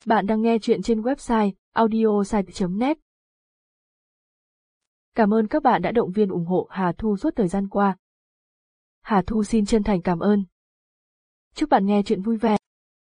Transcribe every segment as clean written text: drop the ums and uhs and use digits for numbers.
Bạn đang nghe chuyện trên website audiosite.net. Cảm ơn các bạn đã động viên ủng hộ Hà Thu suốt thời gian qua. Hà Thu xin chân thành cảm ơn. Chúc bạn nghe chuyện vui vẻ.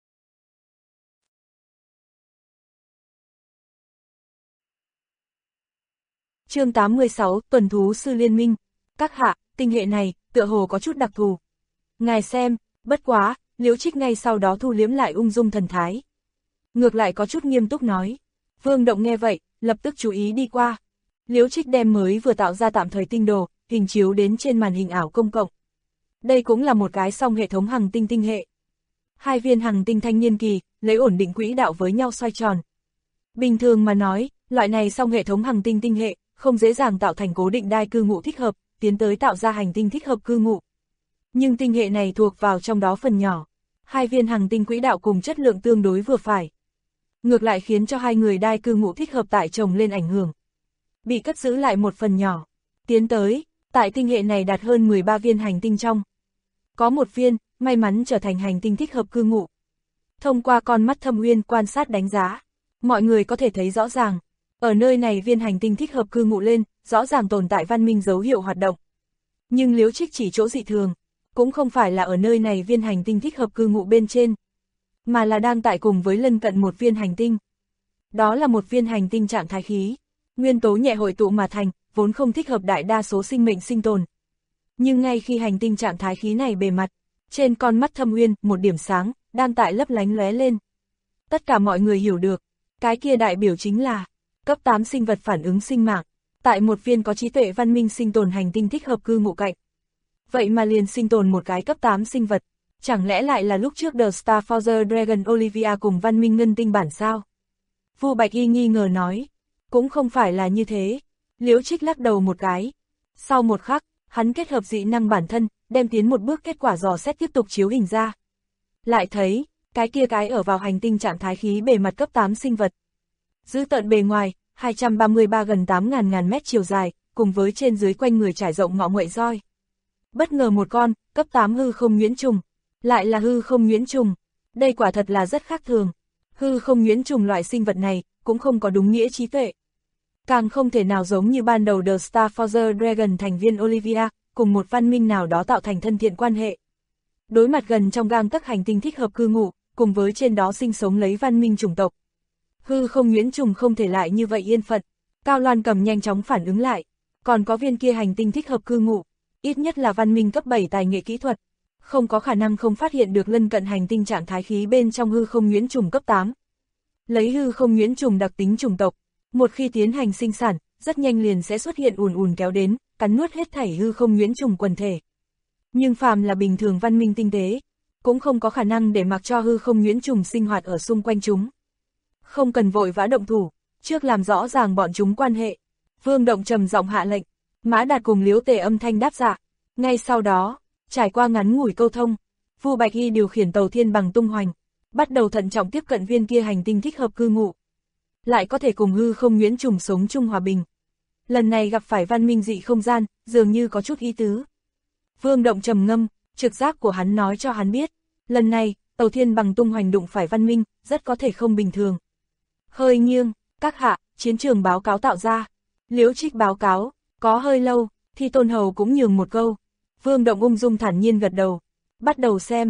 Chương 86, Tuần thú sư liên minh. Các hạ, tinh hệ này, tựa hồ có chút đặc thù. Ngài xem, bất quá, Liễu Trích ngay sau đó thu liếm lại ung dung thần thái. Ngược lại có chút nghiêm túc nói. Vương Động nghe vậy, lập tức chú ý đi qua. Liễu Trích đem mới vừa tạo ra tạm thời tinh đồ, hình chiếu đến trên màn hình ảo công cộng. Đây cũng là một cái song hệ thống hằng tinh tinh hệ. Hai viên hằng tinh thanh niên kỳ, lấy ổn định quỹ đạo với nhau xoay tròn. Bình thường mà nói, loại này song hệ thống hằng tinh tinh hệ, không dễ dàng tạo thành cố định đai cư ngụ thích hợp, tiến tới tạo ra hành tinh thích hợp cư ngụ. Nhưng tinh hệ này thuộc vào trong đó phần nhỏ. Hai viên hằng tinh quỹ đạo cùng chất lượng tương đối vừa phải. Ngược lại khiến cho hai người đai cư ngụ thích hợp tại chồng lên ảnh hưởng. Bị cất giữ lại một phần nhỏ. Tiến tới, tại tinh hệ này đạt hơn 13 viên hành tinh trong. Có một viên, may mắn trở thành hành tinh thích hợp cư ngụ. Thông qua con mắt thâm uyên quan sát đánh giá, mọi người có thể thấy rõ ràng, ở nơi này viên hành tinh thích hợp cư ngụ lên, rõ ràng tồn tại văn minh dấu hiệu hoạt động. Nhưng Liễu Trích chỉ chỗ dị thường, cũng không phải là ở nơi này viên hành tinh thích hợp cư ngụ bên trên, mà là đang tại cùng với lân cận một viên hành tinh. Đó là một viên hành tinh trạng thái khí, nguyên tố nhẹ hội tụ mà thành, vốn không thích hợp đại đa số sinh mệnh sinh tồn. Nhưng ngay khi hành tinh trạng thái khí này bề mặt, trên con mắt thâm uyên, một điểm sáng, đang tại lấp lánh lóe lên. Tất cả mọi người hiểu được, cái kia đại biểu chính là cấp 8 sinh vật phản ứng sinh mạng, tại một viên có trí tuệ văn minh sinh tồn hành tinh thích hợp cư ngụ cạnh. Vậy mà liền sinh tồn một cái cấp 8 sinh vật, chẳng lẽ lại là lúc trước The Starforger Dragon Olivia cùng văn minh ngân tinh bản sao? Vu Bạch Y nghi ngờ nói, cũng không phải là như thế. Liễu Trích lắc đầu một cái. Sau một khắc, hắn kết hợp dị năng bản thân, đem tiến một bước kết quả dò xét tiếp tục chiếu hình ra. Lại thấy, cái kia cái ở vào hành tinh trạng thái khí bề mặt cấp 8 sinh vật. Giữ tận bề ngoài, 233 gần 8.000 mét chiều dài, cùng với trên dưới quanh người trải rộng ngọ nguậy roi. Bất ngờ một con, cấp 8 hư không nhuyễn trùng, lại là hư không nhuyễn trùng. Đây quả thật là rất khác thường. Hư không nhuyễn trùng loại sinh vật này, cũng không có đúng nghĩa trí tuệ. Càng không thể nào giống như ban đầu The Starforger Dragon thành viên Olivia, cùng một văn minh nào đó tạo thành thân thiện quan hệ. Đối mặt gần trong gang tấc hành tinh thích hợp cư ngụ, cùng với trên đó sinh sống lấy văn minh chủng tộc. Hư không nhuyễn trùng không thể lại như vậy yên phận. Cao Loan Cầm nhanh chóng phản ứng lại. Còn có viên kia hành tinh thích hợp cư ngụ, ít nhất là văn minh cấp 7 tài nghệ kỹ thuật. Không có khả năng không phát hiện được lân cận hành tinh trạng thái khí bên trong hư không nhuyễn trùng cấp 8. Lấy hư không nhuyễn trùng đặc tính chủng tộc, một khi tiến hành sinh sản, rất nhanh liền sẽ xuất hiện ùn kéo đến, cắn nuốt hết thảy hư không nhuyễn trùng quần thể. Nhưng phàm là bình thường văn minh tinh tế, cũng không có khả năng để mặc cho hư không nhuyễn trùng sinh hoạt ở xung quanh chúng. Không cần vội vã động thủ, trước làm rõ ràng bọn chúng quan hệ. Vương Động trầm giọng hạ lệnh, Mã Đạt cùng Liễu Tề âm thanh đáp dạ. Ngay sau đó, trải qua ngắn ngủi câu thông, Vu Bạch Y điều khiển tàu thiên bằng tung hoành, bắt đầu thận trọng tiếp cận viên kia hành tinh thích hợp cư ngụ. Lại có thể cùng hư không nhuyễn trùng sống chung hòa bình. Lần này gặp phải văn minh dị không gian, dường như có chút ý tứ. Vương Động trầm ngâm, trực giác của hắn nói cho hắn biết, lần này, tàu thiên bằng tung hoành đụng phải văn minh, rất có thể không bình thường. Hơi nghiêng, các hạ, chiến trường báo cáo tạo ra. Liễu Trích báo cáo, có hơi lâu, thì Tôn Hầu cũng nhường một câu. Vương Động ung dung thản nhiên gật đầu. Bắt đầu xem.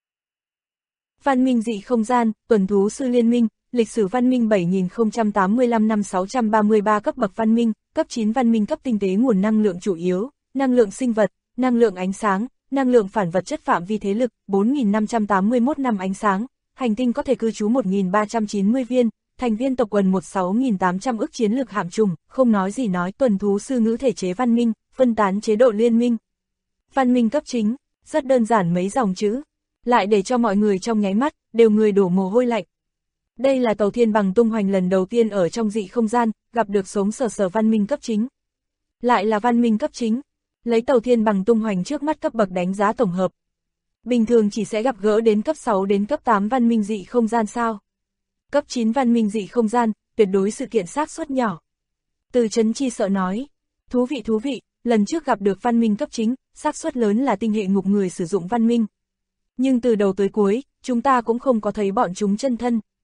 Văn minh dị không gian, tuần thú sư liên minh, lịch sử văn minh 7085 năm 633 cấp bậc văn minh, cấp 9 văn minh cấp tinh tế nguồn năng lượng chủ yếu, năng lượng sinh vật, năng lượng ánh sáng, năng lượng phản vật chất phạm vi thế lực, 4581 năm ánh sáng, hành tinh có thể cư trú 1390 viên, thành viên tộc quần 16.800 ức chiến lược hạm trùng, không nói gì nói tuần thú sư ngữ thể chế văn minh, phân tán chế độ liên minh. Văn minh cấp chính, rất đơn giản mấy dòng chữ, lại để cho mọi người trong nháy mắt, đều người đổ mồ hôi lạnh. Đây là tàu thiên bằng tung hoành lần đầu tiên ở trong dị không gian, gặp được sống sờ văn minh cấp chính. Lại là văn minh cấp chính, lấy tàu thiên bằng tung hoành trước mắt cấp bậc đánh giá tổng hợp. Bình thường chỉ sẽ gặp gỡ đến cấp 6 đến cấp 8 văn minh dị không gian sao. Cấp 9 văn minh dị không gian, tuyệt đối sự kiện xác suất nhỏ. Từ Trấn Chi sợ nói, thú vị, lần trước gặp được văn minh cấp chính, xác suất lớn là tinh hệ ngục người sử dụng văn minh. Nhưng từ đầu tới cuối, chúng ta cũng không có thấy bọn chúng chân thân.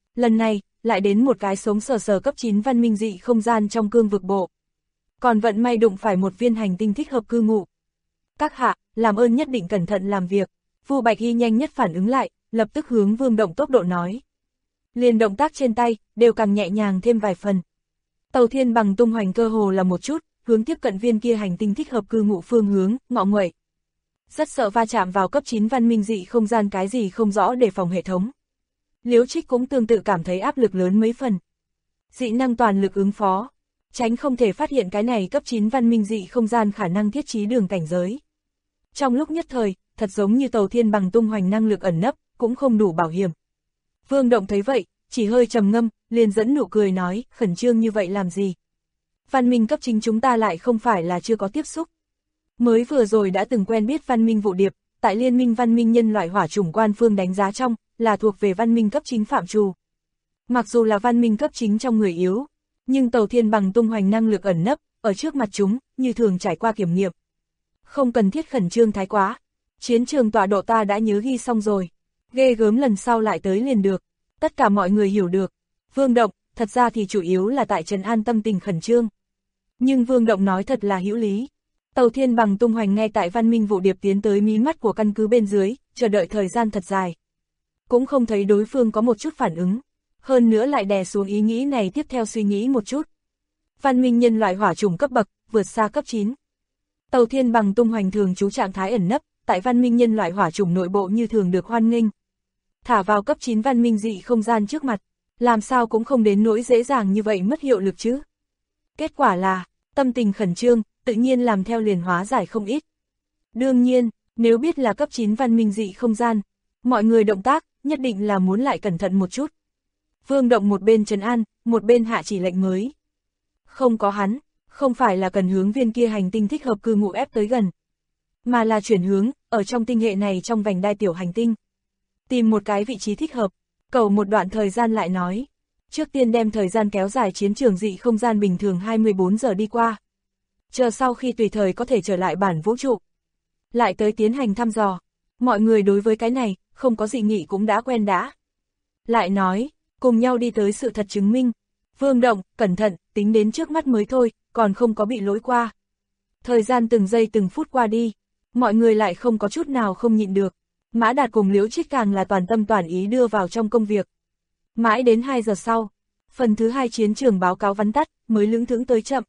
Lần này, lại đến một cái sống sờ sờ cấp 9 văn minh dị không gian trong cương vực bộ. Còn vận may đụng phải một viên hành tinh thích hợp cư ngụ. Các hạ, làm ơn nhất định cẩn thận làm việc. Vu Bạch Hy nhanh nhất phản ứng lại, lập tức hướng Vương Động tốc độ nói. Liền động tác trên tay, đều càng nhẹ nhàng thêm vài phần. Tàu thiên bằng tung hoành cơ hồ là một chút, hướng tiếp cận viên kia hành tinh thích hợp cư ngụ phương hướng, ngọ nguậy. Rất sợ va chạm vào cấp 9 văn minh dị không gian cái gì không rõ để phòng hệ thống. Liễu Trích cũng tương tự cảm thấy áp lực lớn mấy phần. Dị năng toàn lực ứng phó, tránh không thể phát hiện cái này cấp 9 văn minh dị không gian khả năng thiết trí đường cảnh giới. Trong lúc nhất thời, thật giống như tàu thiên bằng tung hoành năng lực ẩn nấp, cũng không đủ bảo hiểm. Vương Động thấy vậy, chỉ hơi trầm ngâm, liền dẫn nụ cười nói, khẩn trương như vậy làm gì? Văn minh cấp chính chúng ta lại không phải là chưa có tiếp xúc. Mới vừa rồi đã từng quen biết văn minh vụ điệp, tại liên minh văn minh nhân loại hỏa chủng quan phương đánh giá trong, là thuộc về văn minh cấp chính phạm trù. Mặc dù là văn minh cấp chính trong người yếu, nhưng tàu thiên bằng tung hoành năng lực ẩn nấp, ở trước mặt chúng, như thường trải qua kiểm nghiệm. Không cần thiết khẩn trương thái quá, chiến trường tọa độ ta đã nhớ ghi xong rồi, ghê gớm lần sau lại tới liền được, tất cả mọi người hiểu được. Vương Động, thật ra thì chủ yếu là tại trấn an tâm tình khẩn trương. Nhưng Vương Động nói thật là hữu lý. Tàu thiên bằng tung hoành ngay tại văn minh vụ điệp tiến tới mí mắt của căn cứ bên dưới, chờ đợi thời gian thật dài. Cũng không thấy đối phương có một chút phản ứng, hơn nữa lại đè xuống ý nghĩ này tiếp theo suy nghĩ một chút. Văn minh nhân loại hỏa chủng cấp bậc, vượt xa cấp 9. Tàu thiên bằng tung hoành thường trú trạng thái ẩn nấp, tại văn minh nhân loại hỏa chủng nội bộ như thường được hoan nghênh. Thả vào cấp 9 văn minh dị không gian trước mặt, làm sao cũng không đến nỗi dễ dàng như vậy mất hiệu lực chứ. Kết quả là, tâm tình khẩn trương, tự nhiên làm theo liền hóa giải không ít. Đương nhiên, nếu biết là cấp 9 văn minh dị không gian, mọi người động tác, nhất định là muốn lại cẩn thận một chút. Vương Động một bên trấn an, một bên hạ chỉ lệnh mới. Không có hắn, không phải là cần hướng viên kia hành tinh thích hợp cư ngụ ép tới gần, mà là chuyển hướng, ở trong tinh hệ này trong vành đai tiểu hành tinh. Tìm một cái vị trí thích hợp, cầu một đoạn thời gian lại nói. Trước tiên đem thời gian kéo dài chiến trường dị không gian bình thường 24 giờ đi qua. Chờ sau khi tùy thời có thể trở lại bản vũ trụ, lại tới tiến hành thăm dò. Mọi người đối với cái này, không có dị nghị cũng đã quen đã. Lại nói, cùng nhau đi tới sự thật chứng minh. Vương Động, cẩn thận, tính đến trước mắt mới thôi, còn không có bị lỗi qua. Thời gian từng giây từng phút qua đi, mọi người lại không có chút nào không nhịn được. Mã Đạt cùng Liễu Trích càng là toàn tâm toàn ý đưa vào trong công việc. Mãi đến 2 giờ sau, phần thứ 2 chiến trường báo cáo vắn tắt, mới lững thững tới chậm.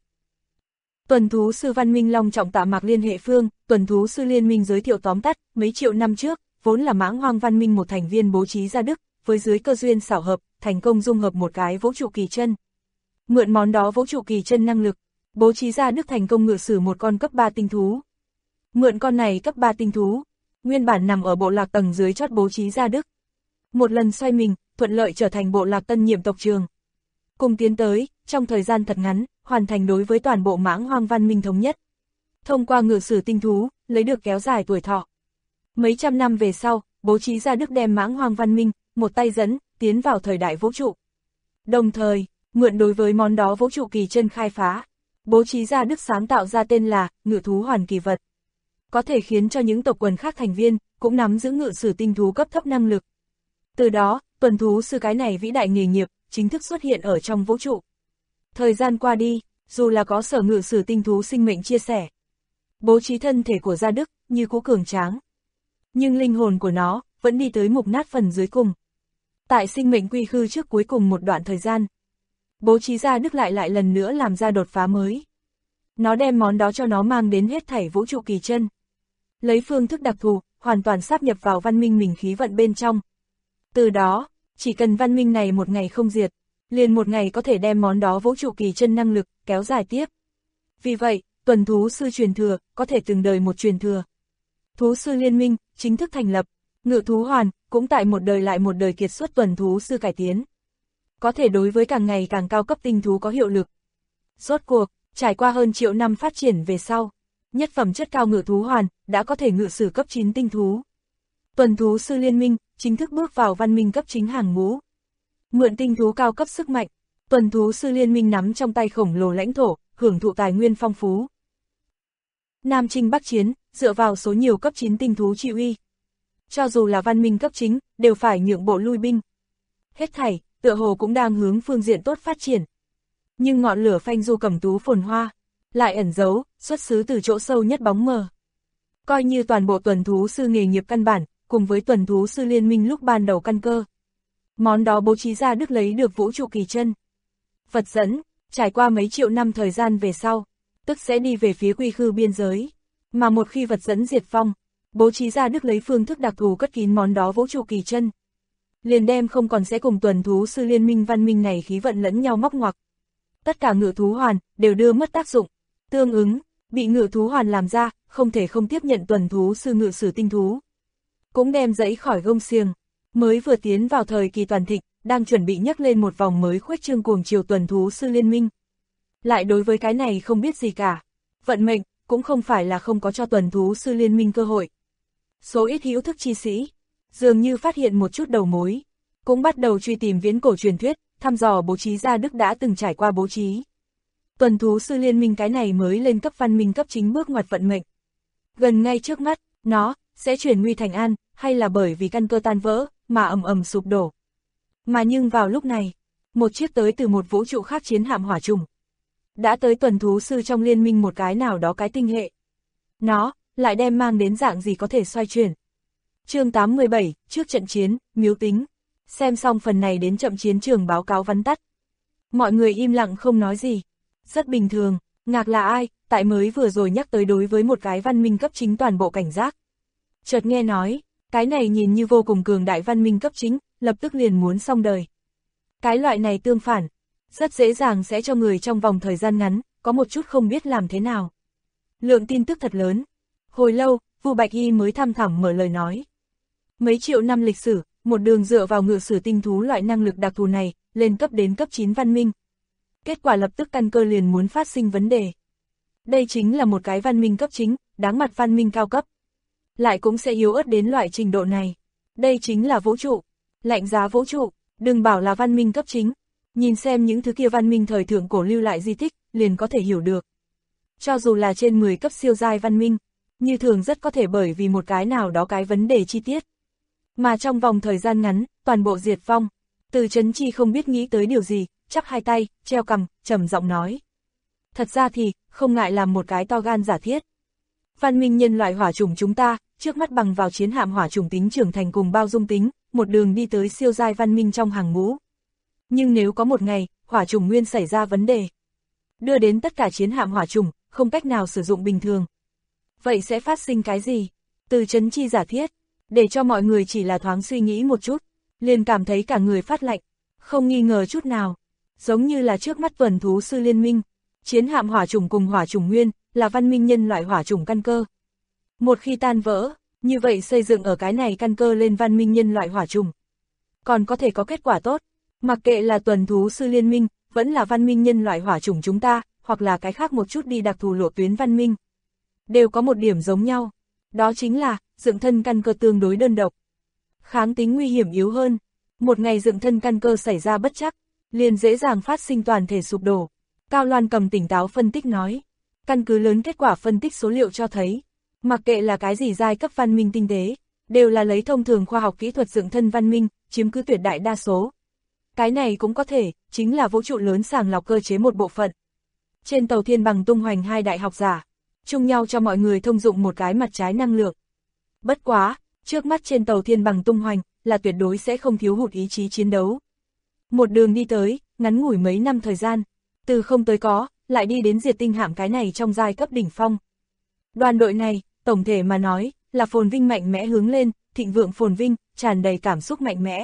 Tuần thú sư Văn Minh long trọng tạ Mạc Liên hệ phương, tuần thú sư liên minh giới thiệu tóm tắt, mấy triệu năm trước, vốn là Mãng Hoang Văn Minh một thành viên bố trí ra Đức, với dưới cơ duyên xảo hợp, thành công dung hợp một cái vũ trụ kỳ chân. Mượn món đó vũ trụ kỳ chân năng lực, bố trí ra Đức thành công ngự sử một con cấp 3 tinh thú. Mượn con này cấp 3 tinh thú, nguyên bản nằm ở bộ lạc tầng dưới chót bố trí ra Đức. Một lần xoay mình, thuận lợi trở thành bộ lạc tân nhiệm tộc trường. Cùng tiến tới, trong thời gian thật ngắn, hoàn thành đối với toàn bộ Mãng Hoang Văn Minh thống nhất. Thông qua ngự sử tinh thú, lấy được kéo dài tuổi thọ. Mấy trăm năm về sau, bố trí ra Đức đem Mãng Hoang Văn Minh, một tay dẫn, tiến vào thời đại vũ trụ. Đồng thời, mượn đối với món đó vũ trụ kỳ chân khai phá, bố trí ra Đức sáng tạo ra tên là ngự thú hoàn kỳ vật. Có thể khiến cho những tộc quần khác thành viên, cũng nắm giữ ngự sử tinh thú cấp thấp năng lực. Từ đó, tuần thú sư cái này vĩ đại nghề nghiệp, chính thức xuất hiện ở trong vũ trụ. Thời gian qua đi, dù là có sở ngự sử tinh thú sinh mệnh chia sẻ, bố trí thân thể của Gia Đức, như cũ cường tráng. Nhưng linh hồn của nó, vẫn đi tới mục nát phần dưới cùng. Tại sinh mệnh quy khư trước cuối cùng một đoạn thời gian, bố trí Gia Đức lại lần nữa làm ra đột phá mới. Nó đem món đó cho nó mang đến hết thảy vũ trụ kỳ chân. Lấy phương thức đặc thù, hoàn toàn sáp nhập vào văn minh mình khí vận bên trong. Từ đó, chỉ cần văn minh này một ngày không diệt, liền một ngày có thể đem món đó vũ trụ kỳ chân năng lực, kéo dài tiếp. Vì vậy, tuần thú sư truyền thừa, có thể từng đời một truyền thừa. Thú sư liên minh, chính thức thành lập, ngự thú hoàn, cũng tại một đời lại một đời kiệt xuất tuần thú sư cải tiến. Có thể đối với càng ngày càng cao cấp tinh thú có hiệu lực. Rốt cuộc, trải qua hơn triệu năm phát triển về sau, nhất phẩm chất cao ngự thú hoàn, đã có thể ngự sử cấp 9 tinh thú. Tuần thú sư liên minh, chính thức bước vào văn minh cấp chính hàng ngũ. Mượn tinh thú cao cấp sức mạnh, tuần thú sư liên minh nắm trong tay khổng lồ lãnh thổ, hưởng thụ tài nguyên phong phú. Nam chinh bắc chiến, dựa vào số nhiều cấp 9 tinh thú trị uy. Cho dù là văn minh cấp chính, đều phải nhượng bộ lui binh. Hết thảy, tựa hồ cũng đang hướng phương diện tốt phát triển. Nhưng ngọn lửa phanh du cẩm tú phồn hoa, lại ẩn giấu, xuất xứ từ chỗ sâu nhất bóng mờ. Coi như toàn bộ tuần thú sư nghề nghiệp căn bản, cùng với tuần thú sư liên minh lúc ban đầu căn cơ. Món đó bố trí ra Đức lấy được vũ trụ kỳ chân. Vật dẫn, trải qua mấy triệu năm thời gian về sau, tức sẽ đi về phía quy khư biên giới. Mà một khi vật dẫn diệt vong, bố trí ra Đức lấy phương thức đặc thù cất kín món đó vũ trụ kỳ chân. Liền đem không còn sẽ cùng tuần thú sư liên minh văn minh này khí vận lẫn nhau móc ngoặc. Tất cả ngự thú hoàn đều đưa mất tác dụng. Tương ứng, bị ngự thú hoàn làm ra, không thể không tiếp nhận tuần thú sư ngự sử tinh thú. Cũng đem dẫy khỏi gông xiềng, mới vừa tiến vào thời kỳ toàn thịnh, đang chuẩn bị nhấc lên một vòng mới khuếch trương cuồng chiều tuần thú sư liên minh. Lại đối với cái này không biết gì cả. Vận mệnh, cũng không phải là không có cho tuần thú sư liên minh cơ hội. Số ít hữu thức chi sĩ, dường như phát hiện một chút đầu mối, cũng bắt đầu truy tìm viễn cổ truyền thuyết, thăm dò bố trí ra Đức đã từng trải qua bố trí. Tuần thú sư liên minh cái này mới lên cấp văn minh cấp chính bước ngoặt vận mệnh. Gần ngay trước mắt, nó sẽ chuyển nguy thành an, hay là bởi vì căn cơ tan vỡ, mà ầm ầm sụp đổ. Mà nhưng vào lúc này, một chiếc tới từ một vũ trụ khác chiến hạm hỏa trùng đã tới tuần thú sư trong liên minh một cái nào đó cái tinh hệ. Nó lại đem mang đến dạng gì có thể xoay chuyển. Chương 87, trước trận chiến, miếu tính. Xem xong phần này đến chậm chiến trường báo cáo vắn tắt. Mọi người im lặng không nói gì. Rất bình thường, Ngạc là ai, tại mới vừa rồi nhắc tới đối với một cái văn minh cấp chính toàn bộ cảnh giác. Chợt nghe nói, cái này nhìn như vô cùng cường đại văn minh cấp chính, lập tức liền muốn xong đời. Cái loại này tương phản, rất dễ dàng sẽ cho người trong vòng thời gian ngắn, có một chút không biết làm thế nào. Lượng tin tức thật lớn. Hồi lâu, Vu Bạch Y mới thăm thẳm mở lời nói. Mấy triệu năm lịch sử, một đường dựa vào ngự sử tinh thú loại năng lực đặc thù này, lên cấp đến cấp 9 văn minh. Kết quả lập tức căn cơ liền muốn phát sinh vấn đề. Đây chính là một cái văn minh cấp chính, đáng mặt văn minh cao cấp. Lại cũng sẽ yếu ớt đến loại trình độ này. Đây chính là vũ trụ, lạnh giá vũ trụ, đừng bảo là văn minh cấp chính. Nhìn xem những thứ kia văn minh thời thượng cổ lưu lại di tích, liền có thể hiểu được. Cho dù là trên 10 cấp siêu giai văn minh, như thường rất có thể bởi vì một cái nào đó cái vấn đề chi tiết. Mà trong vòng thời gian ngắn, toàn bộ diệt vong. Từ Chấn Chi không biết nghĩ tới điều gì, chắp hai tay, treo cằm, trầm giọng nói. Thật ra thì, không ngại làm một cái to gan giả thiết. Văn minh nhân loại hỏa chủng chúng ta, trước mắt bằng vào chiến hạm hỏa chủng tính trưởng thành cùng bao dung tính, một đường đi tới siêu giai văn minh trong hàng ngũ. Nhưng nếu có một ngày, hỏa chủng nguyên xảy ra vấn đề, đưa đến tất cả chiến hạm hỏa chủng, không cách nào sử dụng bình thường. Vậy sẽ phát sinh cái gì? Từ Chấn Chi giả thiết, để cho mọi người chỉ là thoáng suy nghĩ một chút, liền cảm thấy cả người phát lạnh, không nghi ngờ chút nào. Giống như là trước mắt tuần thú sư liên minh, chiến hạm hỏa chủng cùng hỏa chủng nguyên, là văn minh nhân loại hỏa chủng căn cơ. Một khi tan vỡ, như vậy xây dựng ở cái này căn cơ lên văn minh nhân loại hỏa chủng, còn có thể có kết quả tốt. Mặc kệ là tuần thú sư liên minh, vẫn là văn minh nhân loại hỏa chủng chúng ta, hoặc là cái khác một chút đi đặc thù lộ tuyến văn minh, đều có một điểm giống nhau. Đó chính là, dựng thân căn cơ tương đối đơn độc, kháng tính nguy hiểm yếu hơn. Một ngày dựng thân căn cơ xảy ra bất trắc, liền dễ dàng phát sinh toàn thể sụp đổ. Cao Loan Cầm tỉnh táo phân tích nói. Căn cứ lớn kết quả phân tích số liệu cho thấy, mặc kệ là cái gì giai cấp văn minh tinh tế, đều là lấy thông thường khoa học kỹ thuật dựng thân văn minh, chiếm cứ tuyệt đại đa số. Cái này cũng có thể, chính là vũ trụ lớn sàng lọc cơ chế một bộ phận. Trên tàu Thiên Bằng tung hoành hai đại học giả, chung nhau cho mọi người thông dụng một cái mặt trái năng lượng. Bất quá, trước mắt trên tàu Thiên Bằng tung hoành, là tuyệt đối sẽ không thiếu hụt ý chí chiến đấu. Một đường đi tới, ngắn ngủi mấy năm thời gian, từ không tới có, lại đi đến diệt tinh hạm cái này trong giai cấp đỉnh phong. Đoàn đội này, tổng thể mà nói, là phồn vinh mạnh mẽ hướng lên, thịnh vượng phồn vinh, tràn đầy cảm xúc mạnh mẽ.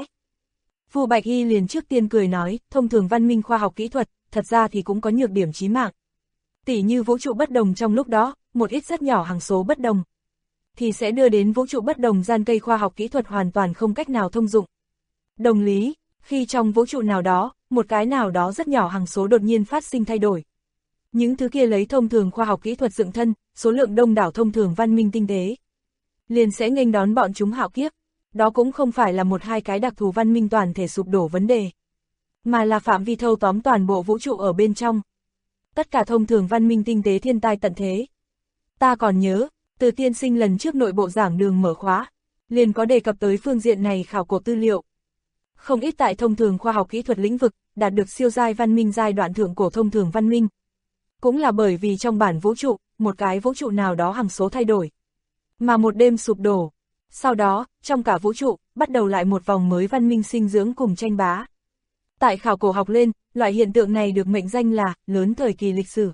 Vu Bạch Y liền trước tiên cười nói, thông thường văn minh khoa học kỹ thuật, thật ra thì cũng có nhược điểm chí mạng. Tỉ như vũ trụ bất đồng trong lúc đó, một ít rất nhỏ hằng số bất đồng, thì sẽ đưa đến vũ trụ bất đồng gian cây khoa học kỹ thuật hoàn toàn không cách nào thông dụng. Đồng lý, khi trong vũ trụ nào đó, một cái nào đó rất nhỏ hằng số đột nhiên phát sinh thay đổi. Những thứ kia lấy thông thường khoa học kỹ thuật dựng thân, số lượng đông đảo thông thường văn minh tinh tế, liền sẽ nghênh đón bọn chúng hạo kiếp. Đó cũng không phải là một hai cái đặc thù văn minh toàn thể sụp đổ vấn đề, mà là phạm vi thâu tóm toàn bộ vũ trụ ở bên trong. Tất cả thông thường văn minh tinh tế thiên tai tận thế. Ta còn nhớ, Từ tiên sinh lần trước nội bộ giảng đường mở khóa, liền có đề cập tới phương diện này khảo cổ tư liệu. Không ít tại thông thường khoa học kỹ thuật lĩnh vực, đạt được siêu giai văn minh giai đoạn thượng cổ thông thường văn minh. Cũng là bởi vì trong bản vũ trụ, một cái vũ trụ nào đó hằng số thay đổi. Mà một đêm sụp đổ. Sau đó, trong cả vũ trụ, bắt đầu lại một vòng mới văn minh sinh dưỡng cùng tranh bá. Tại khảo cổ học lên, loại hiện tượng này được mệnh danh là lớn thời kỳ lịch sử.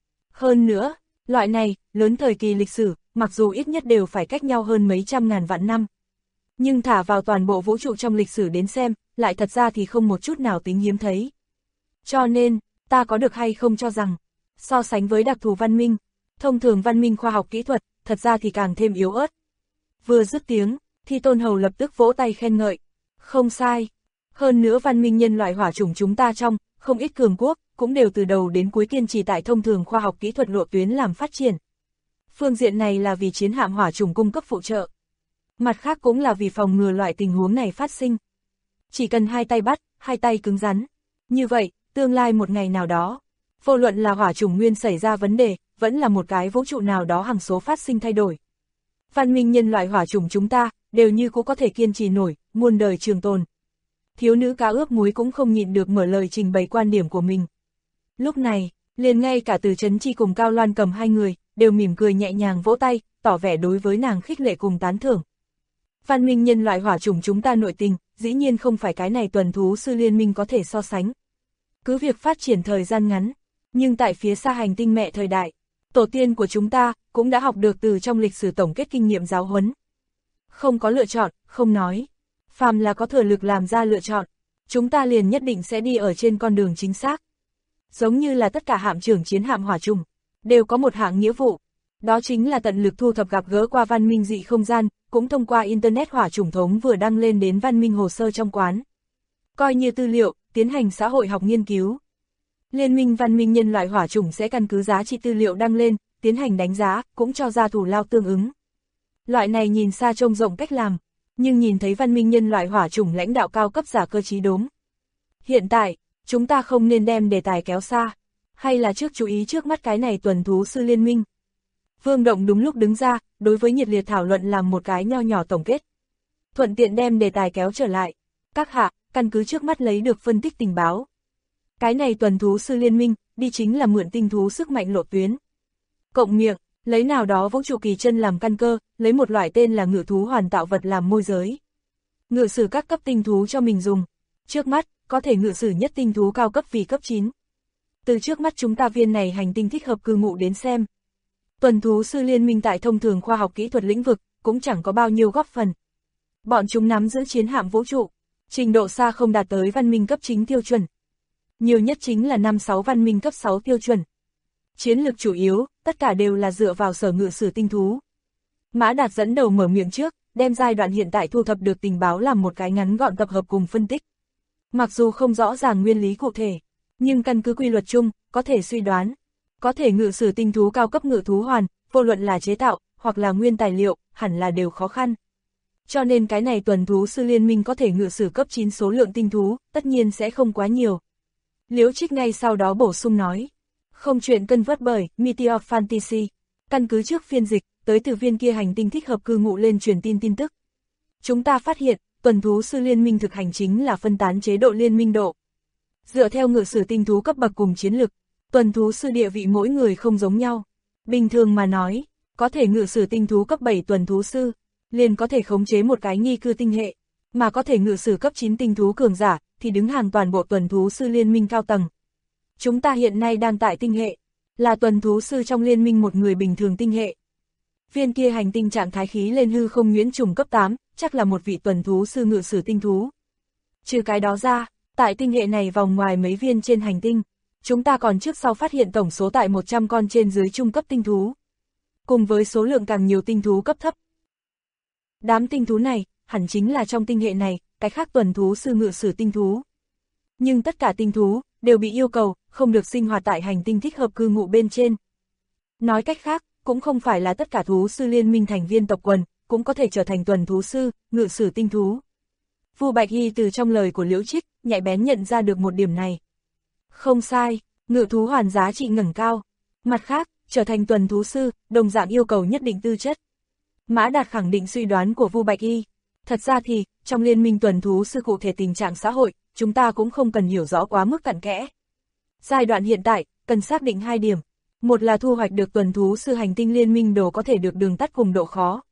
Hơn nữa, loại này, lớn thời kỳ lịch sử, mặc dù ít nhất đều phải cách nhau hơn mấy trăm ngàn vạn năm. Nhưng thả vào toàn bộ vũ trụ trong lịch sử đến xem, lại thật ra thì không một chút nào tính hiếm thấy. Cho nên, ta có được hay không cho rằng, so sánh với đặc thù văn minh, thông thường văn minh khoa học kỹ thuật, thật ra thì càng thêm yếu ớt. Vừa dứt tiếng, Thi Tôn Hầu lập tức vỗ tay khen ngợi. Không sai. Hơn nữa văn minh nhân loại hỏa chủng chúng ta trong, không ít cường quốc, cũng đều từ đầu đến cuối kiên trì tại thông thường khoa học kỹ thuật lộ tuyến làm phát triển. Phương diện này là vì chiến hạm hỏa chủng cung cấp phụ trợ. Mặt khác cũng là vì phòng ngừa loại tình huống này phát sinh. Chỉ cần hai tay bắt, hai tay cứng rắn. Như vậy, tương lai một ngày nào đó, vô luận là hỏa chủng nguyên xảy ra vấn đề, vẫn là một cái vũ trụ nào đó hằng số phát sinh thay đổi. Văn minh nhân loại hỏa chủng chúng ta, đều như cũng có thể kiên trì nổi, muôn đời trường tồn. Thiếu nữ cá ướp muối cũng không nhịn được mở lời trình bày quan điểm của mình. Lúc này, liền ngay cả Từ Chấn Chi cùng Cao Loan Cầm hai người, đều mỉm cười nhẹ nhàng vỗ tay, tỏ vẻ đối với nàng khích lệ cùng tán thưởng. Văn minh nhân loại hỏa chủng chúng ta nội tình, dĩ nhiên không phải cái này tuần thú sư liên minh có thể so sánh. Cứ việc phát triển thời gian ngắn, nhưng tại phía xa hành tinh mẹ thời đại, tổ tiên của chúng ta cũng đã học được từ trong lịch sử tổng kết kinh nghiệm giáo huấn. Không có lựa chọn, không nói. Phàm là có thừa lực làm ra lựa chọn, chúng ta liền nhất định sẽ đi ở trên con đường chính xác. Giống như là tất cả hạm trưởng chiến hạm hỏa trùng, đều có một hạng nghĩa vụ. Đó chính là tận lực thu thập gặp gỡ qua văn minh dị không gian, cũng thông qua Internet hỏa chủng thống vừa đăng lên đến văn minh hồ sơ trong quán. Coi như tư liệu, tiến hành xã hội học nghiên cứu. Liên minh văn minh nhân loại hỏa chủng sẽ căn cứ giá trị tư liệu đăng lên, tiến hành đánh giá, cũng cho ra thù lao tương ứng. Loại này nhìn xa trông rộng cách làm, nhưng nhìn thấy văn minh nhân loại hỏa chủng lãnh đạo cao cấp giả cơ trí đốm. Hiện tại, chúng ta không nên đem đề tài kéo xa, hay là trước chú ý trước mắt cái này tuần thú sư liên minh. Vương Động đúng lúc đứng ra, đối với nhiệt liệt thảo luận làm một cái nho nhỏ tổng kết. Thuận tiện đem đề tài kéo trở lại. Các hạ, căn cứ trước mắt lấy được phân tích tình báo. Cái này tuần thú sư liên minh, đi chính là mượn tinh thú sức mạnh lộ tuyến. Cộng miệng, lấy nào đó vũ trụ kỳ chân làm căn cơ, lấy một loại tên là ngự thú hoàn tạo vật làm môi giới. Ngự sử các cấp tinh thú cho mình dùng. Trước mắt, có thể ngự sử nhất tinh thú cao cấp vì cấp 9. Từ trước mắt chúng ta viên này hành tinh thích hợp cư ngụ đến xem. Tuần thú sư liên minh tại thông thường khoa học kỹ thuật lĩnh vực, cũng chẳng có bao nhiêu góp phần. Bọn chúng nắm giữ chiến hạm vũ trụ, trình độ xa không đạt tới văn minh cấp chính tiêu chuẩn. Nhiều nhất chính là 5-6 văn minh cấp 6 tiêu chuẩn. Chiến lược chủ yếu, tất cả đều là dựa vào sở ngự sử tinh thú. Mã Đạt dẫn đầu mở miệng trước, đem giai đoạn hiện tại thu thập được tình báo làm một cái ngắn gọn tập hợp cùng phân tích. Mặc dù không rõ ràng nguyên lý cụ thể, nhưng căn cứ quy luật chung, có thể suy đoán. Có thể ngự sử tinh thú cao cấp ngự thú hoàn, vô luận là chế tạo, hoặc là nguyên tài liệu, hẳn là đều khó khăn. Cho nên cái này tuần thú sư liên minh có thể ngự sử cấp 9 số lượng tinh thú, tất nhiên sẽ không quá nhiều. Liễu Trích ngay sau đó bổ sung nói. Không chuyện cân vớt bởi Meteor Fantasy. Căn cứ trước phiên dịch, tới từ viên kia hành tinh thích hợp cư ngụ lên truyền tin tức. Chúng ta phát hiện, tuần thú sư liên minh thực hành chính là phân tán chế độ liên minh độ. Dựa theo ngự sử tinh thú cấp bậc cùng chiến lực, tuần thú sư địa vị mỗi người không giống nhau. Bình thường mà nói, có thể ngự sử tinh thú cấp 7 tuần thú sư, liền có thể khống chế một cái nghi cư tinh hệ, mà có thể ngự sử cấp 9 tinh thú cường giả, thì đứng hàng toàn bộ tuần thú sư liên minh cao tầng. Chúng ta hiện nay đang tại tinh hệ, là tuần thú sư trong liên minh một người bình thường tinh hệ. Viên kia hành tinh trạng thái khí lên hư không nhuyễn trùng cấp 8, chắc là một vị tuần thú sư ngự sử tinh thú. Trừ cái đó ra, tại tinh hệ này vòng ngoài mấy viên trên hành tinh, chúng ta còn trước sau phát hiện tổng số tại 100 con trên dưới trung cấp tinh thú. Cùng với số lượng càng nhiều tinh thú cấp thấp. Đám tinh thú này, hẳn chính là trong tinh hệ này, cái khác tuần thú sư ngự sử tinh thú. Nhưng tất cả tinh thú, đều bị yêu cầu, không được sinh hoạt tại hành tinh thích hợp cư ngụ bên trên. Nói cách khác, cũng không phải là tất cả thú sư liên minh thành viên tộc quần, cũng có thể trở thành tuần thú sư, ngự sử tinh thú. Vu Bạch Hy từ trong lời của Liễu Trích, nhạy bén nhận ra được một điểm này. Không sai, ngự thú hoàn giá trị ngẩng cao. Mặt khác, trở thành tuần thú sư, đồng dạng yêu cầu nhất định tư chất. Mã Đạt khẳng định suy đoán của Vu Bạch Hy. Thật ra thì, trong liên minh tuần thú sư cụ thể tình trạng xã hội, chúng ta cũng không cần hiểu rõ quá mức cặn kẽ. Giai đoạn hiện tại, cần xác định 2 điểm. Một là thu hoạch được tuần thú sư hành tinh liên minh đồ có thể được đường tắt cùng độ khó.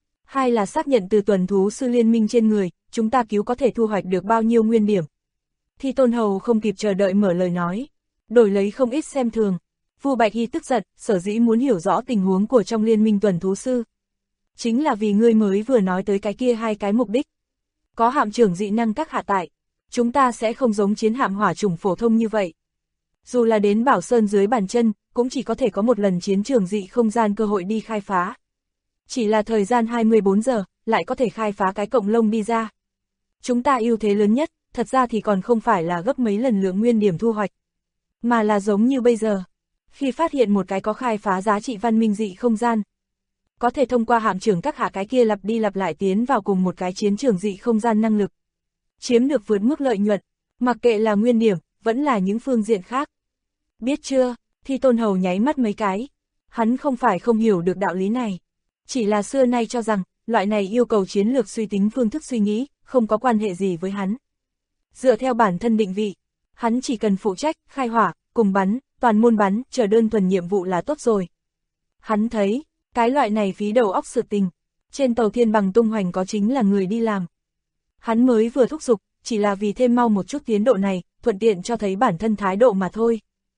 2 là xác nhận từ tuần thú sư liên minh trên người, chúng ta cứu có thể thu hoạch được bao nhiêu nguyên điểm. Thi Tôn Hầu không kịp chờ đợi mở lời nói, đổi lấy không ít xem thường. Vu Bạch Hy tức giận, sở dĩ muốn hiểu rõ tình huống của trong liên minh tuần thú sư. Chính là vì ngươi mới vừa nói tới cái kia 2 cái mục đích. Có hạm trưởng dị năng các hạ tại, chúng ta sẽ không giống chiến hạm hỏa chủng phổ thông như vậy. Dù là đến Bảo Sơn dưới bàn chân, cũng chỉ có thể có một lần chiến trường dị không gian cơ hội đi khai phá. Chỉ là thời gian 24 giờ, lại có thể khai phá cái cọng lông đi ra. Chúng ta ưu thế lớn nhất, thật ra thì còn không phải là gấp mấy lần lượng nguyên điểm thu hoạch, mà là giống như bây giờ. Khi phát hiện một cái có khai phá giá trị văn minh dị không gian, có thể thông qua hạm trưởng các hạ cái kia lặp đi lặp lại tiến vào cùng một cái chiến trường dị không gian năng lực, chiếm được vượt mức lợi nhuận, mặc kệ là nguyên điểm, vẫn là những phương diện khác. Biết chưa? Thi Tôn Hầu nháy mắt mấy cái. Hắn không phải không hiểu được đạo lý này, chỉ là xưa nay cho rằng, loại này yêu cầu chiến lược suy tính phương thức suy nghĩ, không có quan hệ gì với hắn. Dựa theo bản thân định vị, hắn chỉ cần phụ trách, khai hỏa, cùng bắn, toàn môn bắn, chờ đơn thuần nhiệm vụ là tốt rồi. Hắn thấy, cái loại này phí đầu óc sự tình, trên tàu thiên bằng tung hoành có chính là người đi làm. Hắn mới vừa thúc giục, chỉ là vì thêm mau một chút tiến độ này, thuận tiện cho thấy bản thân thái độ mà thôi.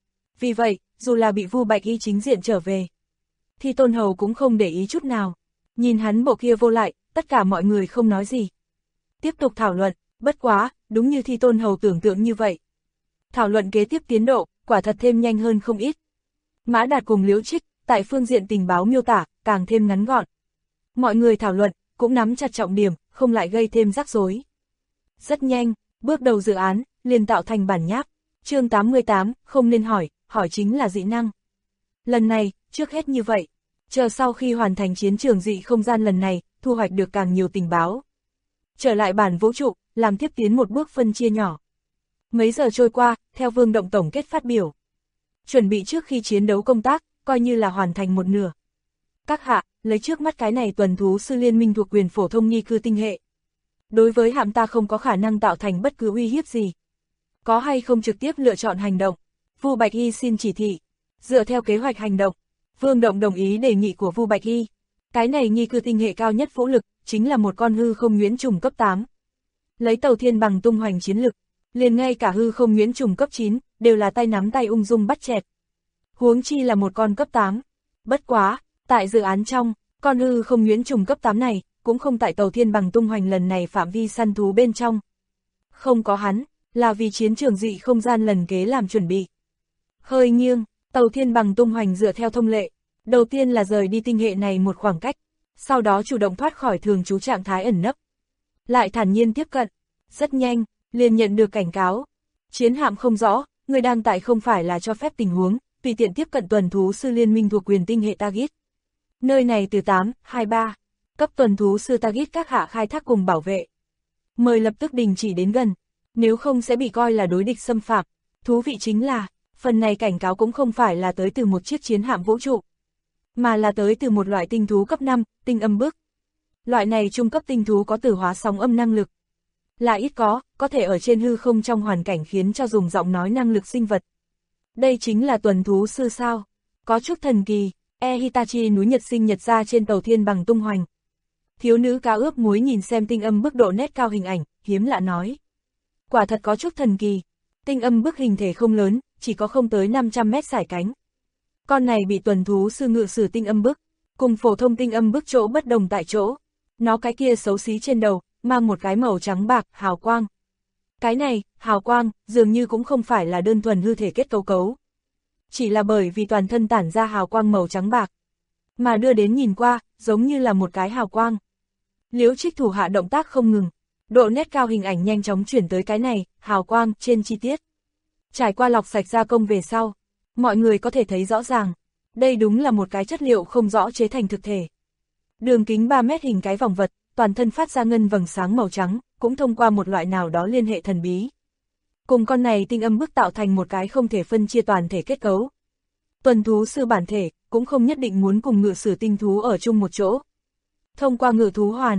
Vì vậy, dù là bị Vu Bạch Y chính diện trở về, Thi Tôn Hầu cũng không để ý chút nào. Nhìn hắn bộ kia vô lại, tất cả mọi người không nói gì. Tiếp tục thảo luận, bất quá, đúng như Thi Tôn Hầu tưởng tượng như vậy. Thảo luận kế tiếp tiến độ, quả thật thêm nhanh hơn không ít. Mã Đạt cùng Liễu Trích, tại phương diện tình báo miêu tả, càng thêm ngắn gọn. Mọi người thảo luận, cũng nắm chặt trọng điểm, không lại gây thêm rắc rối. Rất nhanh, bước đầu dự án, liền tạo thành bản nháp. Chương 88, không nên hỏi, hỏi chính là dị năng. Lần này, trước hết như vậy, chờ sau khi hoàn thành chiến trường dị không gian lần này, thu hoạch được càng nhiều tình báo. Trở lại bản vũ trụ, làm tiếp tiến một bước phân chia nhỏ. Mấy giờ trôi qua, theo Vương Động tổng kết phát biểu. Chuẩn bị trước khi chiến đấu công tác, coi như là hoàn thành một nửa. Các hạ, lấy trước mắt cái này tuần thú sư liên minh thuộc quyền phổ thông nghi cư tinh hệ. Đối với hạm ta không có khả năng tạo thành bất cứ uy hiếp gì. Có hay không trực tiếp lựa chọn hành động? Vu Bạch Y xin chỉ thị. Dựa theo kế hoạch hành động, Vương Động đồng ý đề nghị của Vu Bạch Y. Cái này nghi cư tinh hệ cao nhất vũ lực, chính là một con hư không nhuyễn trùng cấp 8. Lấy tàu thiên bằng tung hoành chiến lực, liền ngay cả hư không nhuyễn trùng cấp 9, đều là tay nắm tay ung dung bắt chẹt. Huống chi là một con cấp 8. Bất quá, tại dự án trong, con hư không nhuyễn trùng cấp 8 này, cũng không tại tàu thiên bằng tung hoành lần này phạm vi săn thú bên trong. Không có hắn, là vì chiến trường dị không gian lần kế làm chuẩn bị. Hơi nghiêng, tàu thiên bằng tung hoành dựa theo thông lệ, đầu tiên là rời đi tinh hệ này một khoảng cách, sau đó chủ động thoát khỏi thường trú trạng thái ẩn nấp. Lại thản nhiên tiếp cận, rất nhanh, liền nhận được cảnh cáo. Chiến hạm không rõ, người đang tại không phải là cho phép tình huống, tùy tiện tiếp cận tuần thú sư liên minh thuộc quyền tinh hệ Tagit. Nơi này từ 8-23, cấp tuần thú sư Tagit các hạ khai thác cùng bảo vệ. Mời lập tức đình chỉ đến gần, nếu không sẽ bị coi là đối địch xâm phạm. Thú vị chính là, phần này cảnh cáo cũng không phải là tới từ một chiếc chiến hạm vũ trụ, mà là tới từ một loại tinh thú cấp 5, tinh âm bức. Loại này trung cấp tinh thú có tử hóa sóng âm năng lực. Là ít có thể ở trên hư không trong hoàn cảnh khiến cho dùng giọng nói năng lực sinh vật. Đây chính là tuần thú sư sao? Có chút thần kỳ, Hitachi núi Nhật sinh nhật ra trên tàu thiên bằng tung hoành. Thiếu nữ cá ướp muối nhìn xem tinh âm bức độ nét cao hình ảnh, hiếm lạ nói. Quả thật có chút thần kỳ, tinh âm bức hình thể không lớn, chỉ có không tới 500 mét sải cánh. Con này bị tuần thú sư ngự sử tinh âm bức, cùng phổ thông tinh âm bức chỗ bất đồng tại chỗ. Nó cái kia xấu xí trên đầu, mang một cái màu trắng bạc, hào quang. Cái này, hào quang, dường như cũng không phải là đơn thuần hư thể kết cấu. Chỉ là bởi vì toàn thân tản ra hào quang màu trắng bạc, mà đưa đến nhìn qua, giống như là một cái hào quang. Liễu Trích thủ hạ động tác không ngừng, độ nét cao hình ảnh nhanh chóng chuyển tới cái này, hào quang, trên chi tiết. Trải qua lọc sạch gia công về sau, mọi người có thể thấy rõ ràng, đây đúng là một cái chất liệu không rõ chế thành thực thể. Đường kính 3 mét hình cái vòng vật, toàn thân phát ra ngân vầng sáng màu trắng, cũng thông qua một loại nào đó liên hệ thần bí. Cùng con này tinh âm bức tạo thành một cái không thể phân chia toàn thể kết cấu. Tuần thú sư bản thể, cũng không nhất định muốn cùng ngự sử tinh thú ở chung một chỗ. Thông qua ngự thú hoàn,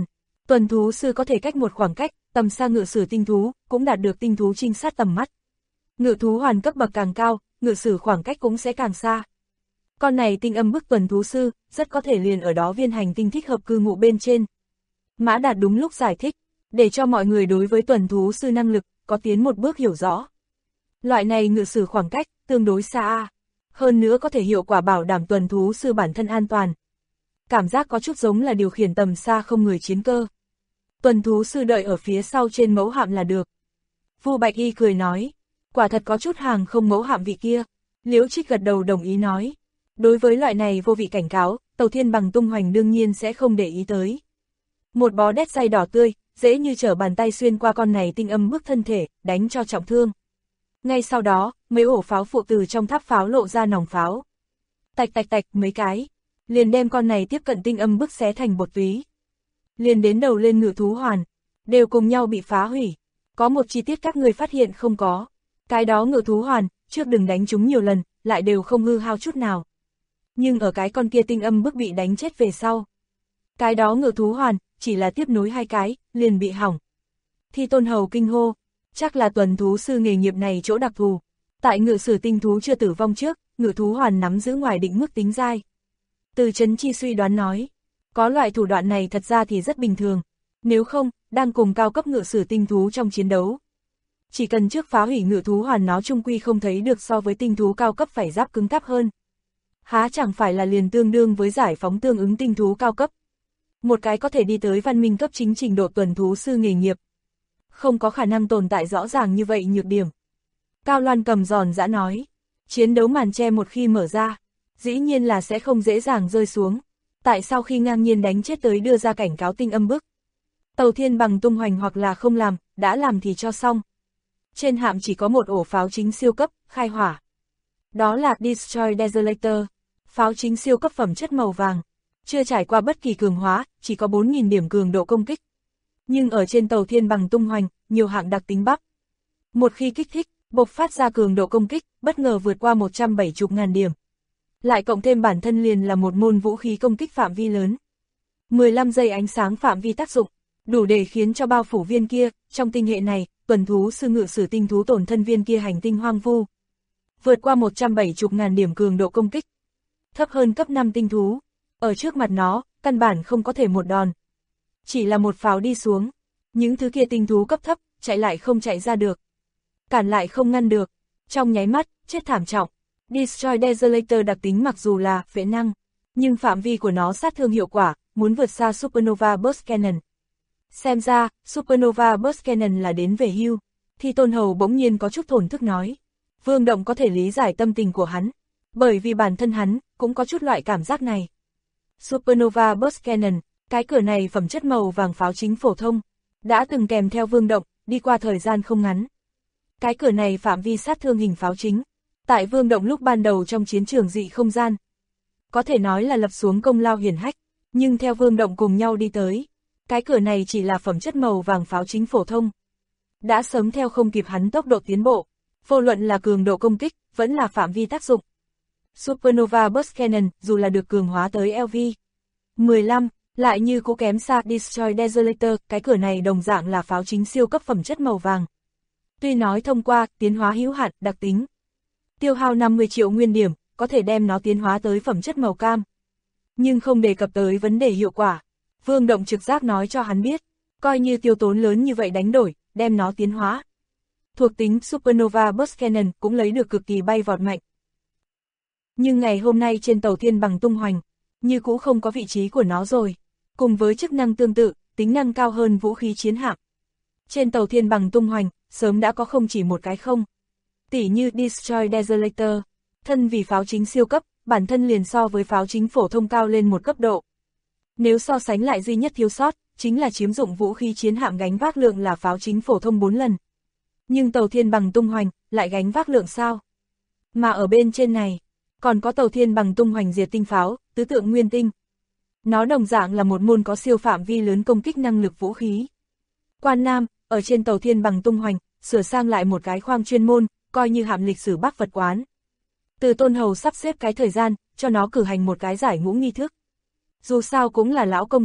Tuần thú sư có thể cách một khoảng cách, tầm xa ngự sử tinh thú, cũng đạt được tinh thú trinh sát tầm mắt. Ngự thú hoàn cấp bậc càng cao, ngự sử khoảng cách cũng sẽ càng xa. Con này tinh âm bức tuần thú sư, rất có thể liền ở đó viên hành tinh thích hợp cư ngụ bên trên. Mã Đạt đúng lúc giải thích, để cho mọi người đối với tuần thú sư năng lực, có tiến một bước hiểu rõ. Loại này ngự sử khoảng cách, tương đối xa. Hơn nữa có thể hiệu quả bảo đảm tuần thú sư bản thân an toàn. Cảm giác có chút giống là điều khiển tầm xa không người chiến cơ. Tuần thú sư đợi ở phía sau trên mẫu hạm là được. Vu Bạch Y cười nói, quả thật có chút hàng không mẫu hạm vị kia. Liễu Trích gật đầu đồng ý nói, đối với loại này vô vị cảnh cáo, Tàu Thiên Bằng tung hoành đương nhiên sẽ không để ý tới. Một bó đét dây đỏ tươi, dễ như trở bàn tay xuyên qua con này tinh âm bức thân thể, đánh cho trọng thương. Ngay sau đó, mấy ổ pháo phụ từ trong tháp pháo lộ ra nòng pháo. Tạch tạch tạch mấy cái, liền đem con này tiếp cận tinh âm bức xé thành bột túy. Liền đến đầu lên ngự thú hoàn, đều cùng nhau bị phá hủy. Có một chi tiết các người phát hiện không có. Cái đó ngự thú hoàn, trước đừng đánh chúng nhiều lần, lại đều không hư hao chút nào. Nhưng ở cái con kia tinh âm bức bị đánh chết về sau. Cái đó ngự thú hoàn, chỉ là tiếp nối hai cái, liền bị hỏng. Thi Tôn Hầu kinh hô, chắc là tuần thú sư nghề nghiệp này chỗ đặc thù. Tại ngự sử tinh thú chưa tử vong trước, ngự thú hoàn nắm giữ ngoài định mức tính dai. Từ Trấn Chi suy đoán nói, có loại thủ đoạn này thật ra thì rất bình thường. Nếu không, đang cùng cao cấp ngự sử tinh thú trong chiến đấu. Chỉ cần trước phá hủy ngự thú hoàn nó chung quy không thấy được so với tinh thú cao cấp phải giáp cứng cáp hơn. Há chẳng phải là liền tương đương với giải phóng tương ứng tinh thú cao cấp. Một cái có thể đi tới văn minh cấp chính trình độ tuần thú sư nghề nghiệp. Không có khả năng tồn tại rõ ràng như vậy nhược điểm. Cao Loan cầm giòn giã nói, chiến đấu màn che một khi mở ra, dĩ nhiên là sẽ không dễ dàng rơi xuống. Tại sao khi ngang nhiên đánh chết tới đưa ra cảnh cáo tinh âm bức? Tàu Thiên Bằng tung hoành hoặc là không làm, đã làm thì cho xong. Trên hạm chỉ có một ổ pháo chính siêu cấp, khai hỏa. Đó là Destroy Desolator, pháo chính siêu cấp phẩm chất màu vàng. Chưa trải qua bất kỳ cường hóa, chỉ có 4.000 điểm cường độ công kích. Nhưng ở trên Tàu Thiên Bằng tung hoành, nhiều hạng đặc tính bắp. Một khi kích thích, bộc phát ra cường độ công kích, bất ngờ vượt qua 170.000 điểm. Lại cộng thêm bản thân liền là một môn vũ khí công kích phạm vi lớn. 15 giây ánh sáng phạm vi tác dụng, đủ để khiến cho bao phủ viên kia, trong tinh hệ này, tuần thú sư ngự sử tinh thú tổn thân viên kia hành tinh hoang vu. Vượt qua 170.000 điểm cường độ công kích. Thấp hơn cấp 5 tinh thú. Ở trước mặt nó, căn bản không có thể một đòn. Chỉ là một pháo đi xuống. Những thứ kia tinh thú cấp thấp, chạy lại không chạy ra được. Cản lại không ngăn được. Trong nháy mắt, chết thảm trọng. Destroy Desolator đặc tính mặc dù là phệ năng, nhưng phạm vi của nó sát thương hiệu quả, muốn vượt xa Supernova Burst Cannon. Xem ra, Supernova Burst Cannon là đến về hưu. Thi Tôn Hầu bỗng nhiên có chút thổn thức nói. Vương Động có thể lý giải tâm tình của hắn, bởi vì bản thân hắn, cũng có chút loại cảm giác này. Supernova Burst Cannon, cái cửa này phẩm chất màu vàng pháo chính phổ thông, đã từng kèm theo Vương Động, đi qua thời gian không ngắn. Cái cửa này phạm vi sát thương hình pháo chính, tại Vương Động lúc ban đầu trong chiến trường dị không gian. Có thể nói là lập xuống công lao hiển hách, nhưng theo Vương Động cùng nhau đi tới, cái cửa này chỉ là phẩm chất màu vàng pháo chính phổ thông. Đã sớm theo không kịp hắn tốc độ tiến bộ, vô luận là cường độ công kích, vẫn là phạm vi tác dụng. Supernova Burst Cannon, dù là được cường hóa tới LV-15, lại như cũ kém xa Destroy Desolator, cái cửa này đồng dạng là pháo chính siêu cấp phẩm chất màu vàng. Tuy nói thông qua tiến hóa hữu hạn đặc tính, tiêu hao 50 triệu nguyên điểm, có thể đem nó tiến hóa tới phẩm chất màu cam. Nhưng không đề cập tới vấn đề hiệu quả. Vương Động trực giác nói cho hắn biết, coi như tiêu tốn lớn như vậy đánh đổi, đem nó tiến hóa. Thuộc tính Supernova Burst Cannon cũng lấy được cực kỳ bay vọt mạnh. Nhưng ngày hôm nay trên Tàu Thiên Bằng tung hoành, như cũ không có vị trí của nó rồi. Cùng với chức năng tương tự, tính năng cao hơn vũ khí chiến hạm. Trên Tàu Thiên Bằng tung hoành, sớm đã có không chỉ một cái không. Tỉ như Destroy Desolator, thân vì pháo chính siêu cấp, bản thân liền so với pháo chính phổ thông cao lên một cấp độ. Nếu so sánh lại duy nhất thiếu sót, chính là chiếm dụng vũ khí chiến hạm gánh vác lượng là pháo chính phổ thông 4 lần. Nhưng Tàu Thiên Bằng tung hoành, lại gánh vác lượng sao? Mà ở bên trên này, còn có Tàu Thiên Bằng tung hoành diệt tinh pháo, tứ tượng nguyên tinh. Nó đồng dạng là một môn có siêu phạm vi lớn công kích năng lực vũ khí. Quan Nam, ở trên Tàu Thiên Bằng tung hoành, sửa sang lại một cái khoang chuyên môn, coi như hạm lịch sử Bắc Vật quán. Từ Tôn Hầu sắp xếp cái thời gian, cho nó cử hành một cái giải ngũ nghi thức. Dù sao cũng là lão công thần,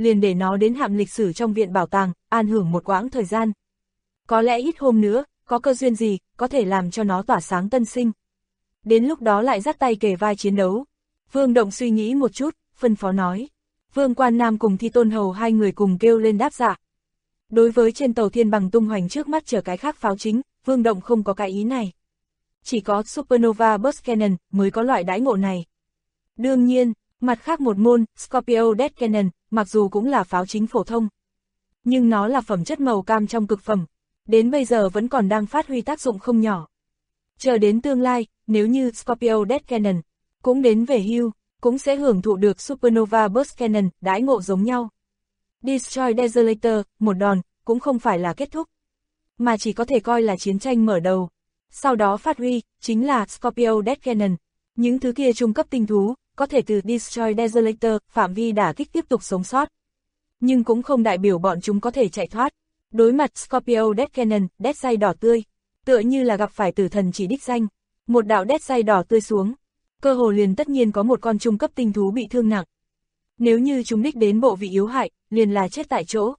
liền để nó đến hạm lịch sử trong viện bảo tàng, an hưởng một quãng thời gian. Có lẽ ít hôm nữa, có cơ duyên gì, có thể làm cho nó tỏa sáng tân sinh. Đến lúc đó lại dắt tay kề vai chiến đấu. Vương Động suy nghĩ một chút, phân phó nói. Vương Quan Nam cùng Thi Tôn Hầu hai người cùng kêu lên đáp dạ. Đối với trên tàu Thiên Bằng tung hoành trước mắt chở cái khác pháo chính, Vương Động không có cái ý này. Chỉ có Supernova Burst Cannon mới có loại đãi ngộ này. Đương nhiên, mặt khác một môn, Scorpio Death Cannon, mặc dù cũng là pháo chính phổ thông, nhưng nó là phẩm chất màu cam trong cực phẩm, đến bây giờ vẫn còn đang phát huy tác dụng không nhỏ. Chờ đến tương lai, nếu như Scorpio Death Cannon cũng đến về hưu, cũng sẽ hưởng thụ được Supernova Burst Cannon, đãi ngộ giống nhau. Destroy Desolator, một đòn, cũng không phải là kết thúc, mà chỉ có thể coi là chiến tranh mở đầu. Sau đó phát huy, chính là Scorpio Death Cannon. Những thứ kia trung cấp tinh thú, có thể từ Destroy Desolator, phạm vi đả kích tiếp tục sống sót. Nhưng cũng không đại biểu bọn chúng có thể chạy thoát. Đối mặt Scorpio Death Cannon, Death Ray đỏ tươi, tựa như là gặp phải tử thần chỉ đích danh. Một đạo Death Ray đỏ tươi xuống, cơ hồ liền tất nhiên có một con trung cấp tinh thú bị thương nặng. Nếu như chúng đích đến bộ vị yếu hại, liền là chết tại chỗ.